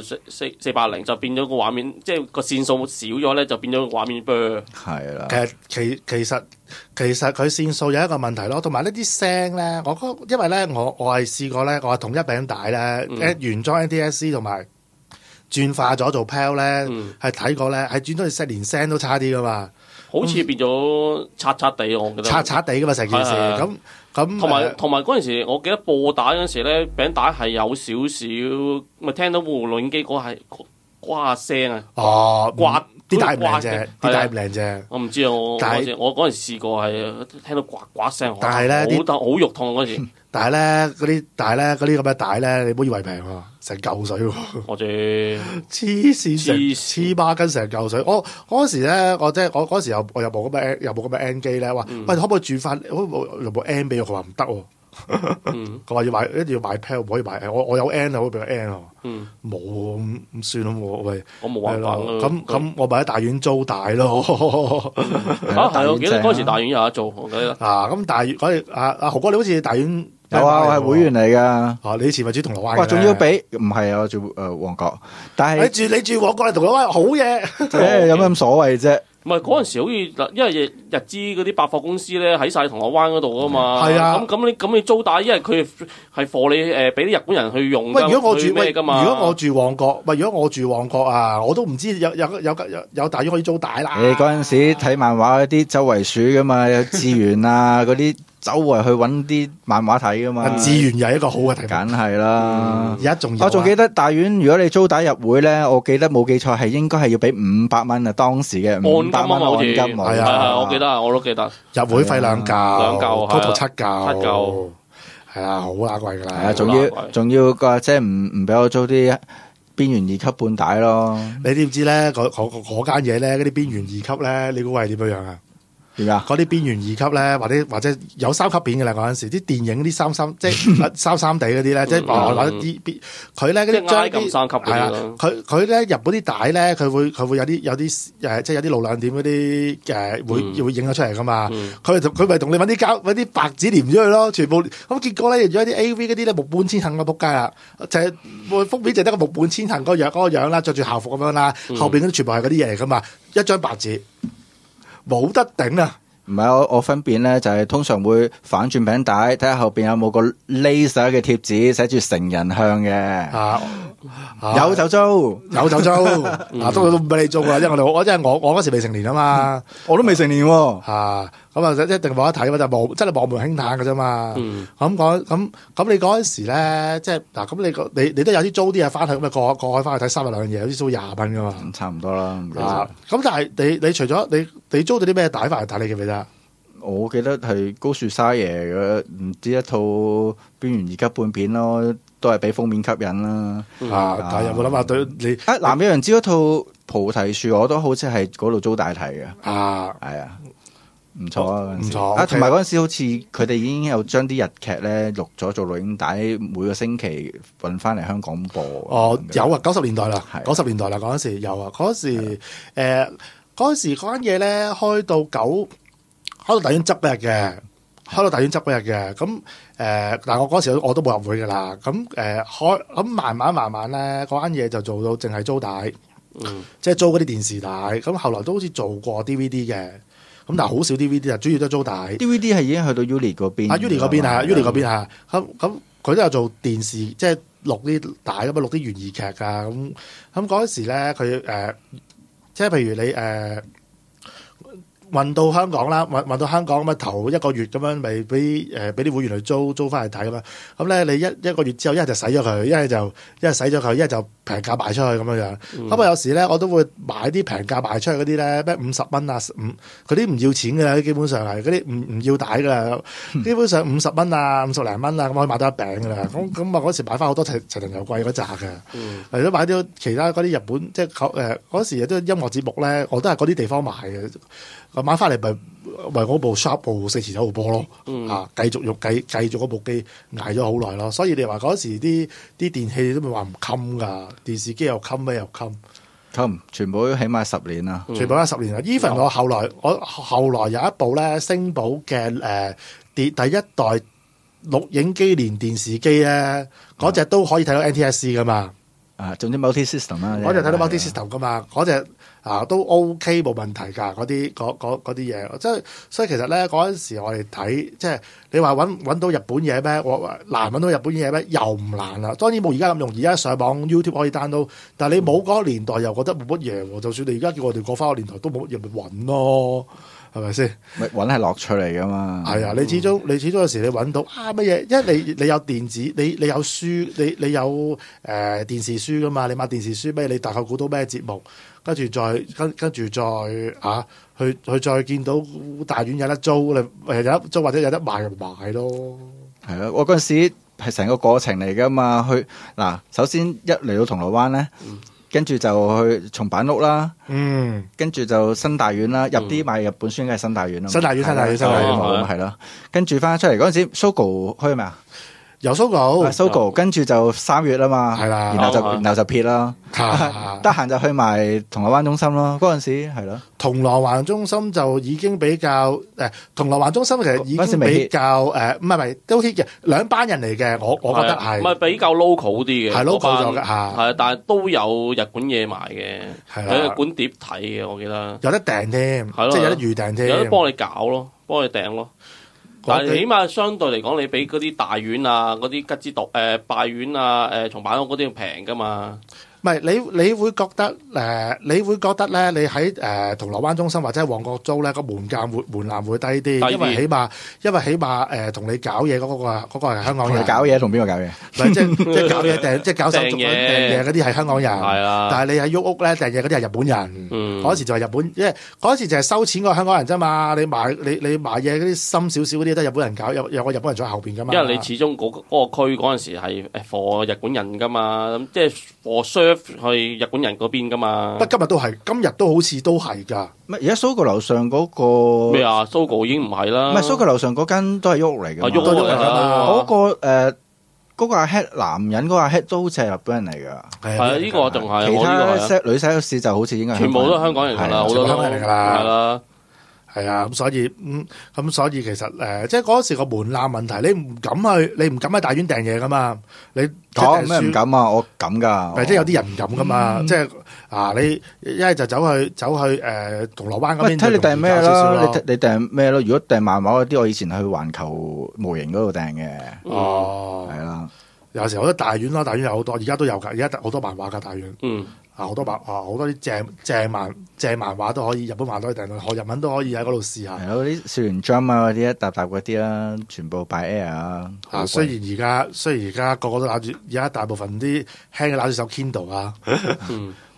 480就變咗個畫面，即係個線數少咗咧，就變咗個畫面 blur。 係啦， 其實佢線數有一個問題咯，同埋呢啲聲咧，因為咧我係試過咧，我係同一餅帶咧，原裝 NTSC 同埋。轉化咗做 PAL 咧，係睇過咧，係轉咗去連聲都差啲噶嘛， 好似變咗刷刷地，我記得刷刷地噶嘛成件事，咁同埋嗰陣時，我記得播帶嗰陣時咧，餅帶係有少少，咪聽到部錄影機嗰係刮聲啊，刮啲帶唔靚啫，啲帶唔靚啫， 我唔知啊，我嗰陣時試過係聽到刮刮聲， 但係咧好肉痛嗰時。 但係咧嗰啲咁嘅帶咧，你唔好以為平喎，成嚿水喎。 我知黐線黐孖筋成嚿水。我嗰時咧，我嗰時我有部咁嘅 N 機咧，話喂可唔可以轉翻用部 N 俾我？佢話唔得喎。佢話一定要買 PAL，唔可以買。我有 N 啊，可以俾個 N 啊。冇咁算咯， 我冇辦法咁我咪喺大院租帶咯。 係我記得嗰時大院有得做，我記得。 咁大院阿豪哥，你好似大院。 有啊，我係會員嚟噶。 你以前咪住銅鑼灣嘅？ 哇，仲要俾唔係啊？我住旺角，但係你住旺角，你銅鑼灣好嘢。 有咩咁所謂啫？ 唔係嗰陣時好似因為日資嗰啲百貨公司咧喺晒銅鑼灣嗰度啊嘛。 係啊。 咁你租帶，因為佢係貨你俾啲日本人去用。 如果我住旺角啊，我都唔知有大院可以租帶啦。 你嗰陣時睇漫畫嗰啲周圍鼠噶嘛，有志源啊嗰啲。周圍去揾啲漫畫睇噶嘛， 志願又係一個好嘅題目， 梗係啦。 而家仲有， 我仲記得大院，如果你租帶入會咧，我記得冇記錯係應該係要俾500蚊啊，當時嘅500蚊按金， 係啊，我記得啊，我都記得。 入會費2嚿，total 7 嚿， 係啊，好乸貴噶啦。 係啊，仲要個即係唔俾我租啲邊緣2級半帶咯。 你知唔知咧？嗰間嘢咧，嗰啲邊緣2級咧，你估係點樣啊？嗰啲邊緣2級咧，或者有3級片嘅啦。嗰陣時啲電影啲3即係3地嗰啲咧，即係或者啲佢咧嗰啲將啲 3級係啊， 佢咧入嗰啲帶咧，佢會有啲即係有啲露亮點嗰啲會影咗出嚟噶嘛。佢咪同你揾啲白紙黏咗佢咯，全部咁結果咧，用咗啲 AV 嗰啲咧木本千幸個仆街啦，就係封面就得個木本千幸嗰個樣啦，着住校服咁樣啦，後邊嗰啲全部係嗰啲嘢嚟噶嘛，一張白紙。冇得頂啊！ 唔係我分辨咧，就係通常會反轉餅帶，睇下後邊有冇個 laser 嘅貼紙寫住成人向嘅。有就租，都唔俾你租啊！因為我嗰時未成年啊嘛， 我都未成年喎。 咁啊一定冇得睇嘛，就真係望門輕嘆嘅啫嘛。咁你嗰陣時咧，即係嗱，咁你都有啲租啲嘢翻去咁啊，過海翻去睇3日2夜，有啲租20蚊噶嘛。 差唔多啦。 咁但係你除咗你租到啲咩帶翻嚟睇，你記唔記得？ 我記得係高樹沙爺嘅，唔知一套邊緣二級半片咯，都係俾封面吸引啦。 但係有冇諗下對你南野陽子嗰套菩提樹，我都好似係嗰度租大睇嘅。係啊，唔錯啊， 唔錯。 同埋嗰陣時好似佢哋已經有將啲日劇咧錄咗做錄影帶，每個星期運翻嚟香港播。 有啊，90年代啦，90年代啦，嗰陣時有啊，嗰陣時嗰間嘢咧開到大院執嗰日嘅，咁但係我嗰時我都冇入會㗎啦，咁慢慢咧嗰間嘢就做到淨係租帶，即係租嗰啲電視帶，咁後來都好似做過 DVD 嘅，咁但係好少 DVD 啊，主要都係租帶。 DVD 係已經去到 Uni 嗰邊 ，Uni 嗰邊啊，Uni 嗰邊啊，咁佢都有做電視，即係錄啲帶咁啊，錄啲懸疑劇啊，咁嗰時咧佢即係譬如你運到香港啦，運到香港咁啊，頭一個月咁樣咪俾啲會員去租翻嚟睇咁嘛。咁咧你一個月之後，一係就洗咗佢，一係洗咗佢，一係就平價賣出去咁樣。咁有時咧我都會買啲平價賣出去嗰啲咧，咩50蚊啊，嗰啲唔要錢嘅，基本上係嗰啲唔要帶㗎，基本上50蚊啊，50零蚊啊，咁可以買到一餅㗎啦。咁啊嗰時買翻好多齊藤油貴嗰扎嘅，或者買啲其他嗰啲日本即係嗰時有啲音樂節目咧，我都係嗰啲地方買嘅。買翻嚟咪為嗰部 Sharp 部4前9號播咯，繼續嗰部機捱咗好耐咯。所以你話嗰時啲電器都咪話唔襟㗎，電視機又襟咩又襟， 全部都起碼10年啦， 全部都10年啦。even 我後來有一部咧星寶嘅第一代錄影機連電視機咧，嗰隻都可以睇到 NTSC 㗎嘛。 總之 multi system 啦， 嗰隻睇到 multi system 㗎嘛，嗰隻都 OK 冇問題㗎，嗰啲嘢，即係所以其實咧嗰陣時我哋睇，即係你話揾到日本嘢咩？我難揾到日本嘢咩？又唔難啦。當然冇而家咁容易，而家上網 YouTube 可以 download，但係你冇嗰個年代又覺得冇乜嘢喎。就算你而家叫我哋過翻個年代都冇乜嘢，咪揾咯。係咪先？ 咪揾係樂趣嚟噶嘛？ 係啊，你始終有時你揾到乜嘢？因為你有電子，你有書，你有電視書噶嘛？你買電視書咩？你大概估到咩節目？跟住再再見到大院有得租，有得租或者有得賣就買咯。 係咯，我嗰陣時係成個過程嚟噶嘛。首先一嚟到銅鑼灣咧。跟住就去松坂屋啦，跟住就新大院啦，入啲買日本書應該係新大院啦，新大院係咯，跟住翻出嚟嗰陣時 ，Sogo 開咩啊？ 有 Sogo， 跟住就3月啊嘛， 係啦， 然後就撇啦，得閒就去埋銅鑼灣中心咯。嗰陣時係咯， 銅鑼灣中心就已經比較銅鑼灣中心其實已經比較唔係都 hit 嘅，兩班人嚟嘅，我覺得係， 唔係比較 local 啲嘅， 係 local 咗嘅嚇， 係，但係都有日本嘢賣嘅，有日本碟睇嘅，我記得有得訂添，即係有得預訂添， 有得幫你搞咯，幫你訂咯。但係起碼相對嚟講，你比嗰啲大院啊、嗰啲吉之島、拜院啊、松坂屋嗰啲要平噶嘛。 唔係你會覺得你喺銅鑼灣中心或者旺角租咧個門檻會低啲，因為起碼同你搞嘢嗰個係香港人。 同你搞嘢同邊個搞嘢？ 唔係即係搞嘢即係搞手續訂嘢嗰啲係香港人。 係啦。 但係你喺喐屋咧訂嘢嗰啲係日本人。嗰時就係日本，因為嗰時就係收錢個香港人啫嘛。你買嘢嗰啲深少少嗰啲都係日本人搞，有個日本人在後邊噶嘛。 因為你始終嗰個區嗰陣時係貨日本人噶嘛，咁即係貨去日本人嗰邊噶嘛？ 不，今日都好似都係㗎。 而家Sogo樓上嗰個咩啊？Sogo已經唔係啦。 唔係Sogo樓上嗰間都係喐嚟㗎。 喐嚟㗎嘛。 嗰個阿 head 男人嗰個阿 head 都好似係日本人嚟㗎。 係啊，呢個仲係。 其他女 sales 就好似應該全部都係香港人㗎啦，好多香港人嚟㗎啦。 係啦。 係啊，咁所以其實即係嗰時個門檻問題，你唔敢喺大院訂嘢噶嘛？你講咩唔敢啊？我敢㗎， 即係有啲人唔敢噶嘛？即係你一係就走去銅鑼灣嗰邊。 睇你訂咩咯？你訂咩咯？如果訂漫畫嗰啲，我以前去環球模型嗰度訂嘅。 哦， 係啦， 有時好多大院咯，大院有好多，而家都有㗎，而家好多漫畫㗎大院。好多啲正漫畫都可以，日本漫畫都可以訂到，學日文都可以喺嗰度試下。 係嗰啲少年 Jump 啊，嗰啲一沓沓嗰啲啦，全部 by Air 啊。 雖然而家個個都攬住，而家大部分啲輕嘅攬住手 Kindle 啊，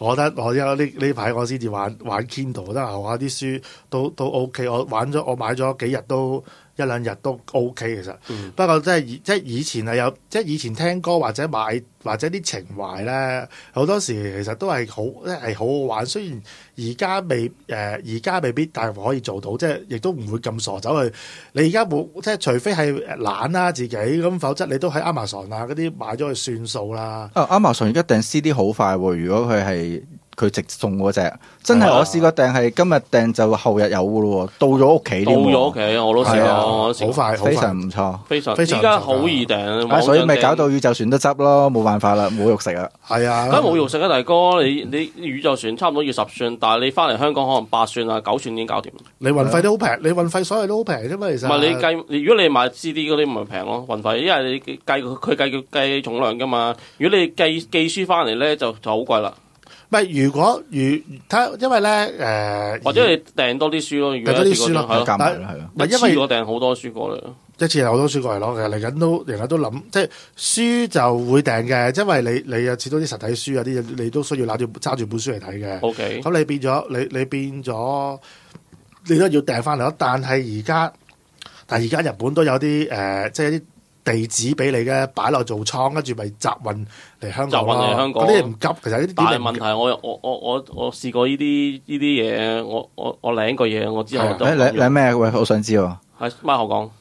我覺得我呢排我先至玩 Kindle， 覺得學下啲書都 OK。我買咗幾日都一兩日都 OK 其實。不過即係以前係有，即係以前聽歌或者啲情懷咧，好多時其實都係好好玩。雖然而家未必，但係可以做到，即係亦都唔會咁傻走去。你而家冇，即係除非係懶啦自己咁，否則你都喺 Amazon 啊嗰啲買咗去算數啦。 Amazon 而家訂 CD 好快喎，如果佢直送嗰隻，真係我試過訂係今日訂就後日有嘅咯喎，到咗屋企。到咗屋企， 我都試過，好快， 非常唔錯， 非常。而家好易訂， 所以咪搞到宇宙船都執咯，冇辦法啦，冇肉食啊。 係啊， 梗係冇肉食啊，大哥，你宇宙船差唔多要10寸，但係你翻嚟香港可能8寸啊9寸已經搞掂。 你運費都好平，你運費所有都好平啫嘛，其實。 唔係你計，如果你買 CD 嗰啲唔係平咯，運費，因為你計重量㗎嘛。如果你寄書翻嚟咧，就好貴啦。 唔係，因為咧或者你訂多啲書咯，訂多啲書咯， 係咯， 唔係因為我訂好多書過嚟， 一次係好多書過嚟咯。其實嚟緊都人家都諗，即係書就會訂嘅，因為你又始終啲實體書啊啲嘢，你都需要揸住本書嚟睇嘅。 OK， 咁你變咗，你都要訂翻嚟咯。但係而家日本都有啲即係啲地址俾你嘅，擺落做倉，跟住咪集運嚟香港咯。嗰啲唔急，其實呢啲。但係問題， 我試過呢啲嘢，我領個嘢，我之後都領咩？喂，好想知喎。 係孖後講。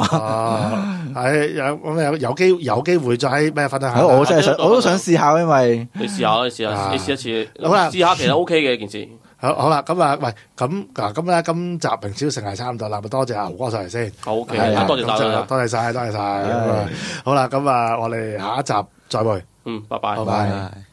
係有機會再喺咩分享下。 我真係我都想試下，因為你試下，你試一次。好啦，試下其實 OK 嘅件事。 好啦，咁啊，喂，咁咧，今集明朝成係差唔多啦，咪多謝阿豪哥上嚟先。 OK，多謝晒。 好啦，咁啊，我哋下一集再會。 拜拜。 拜拜。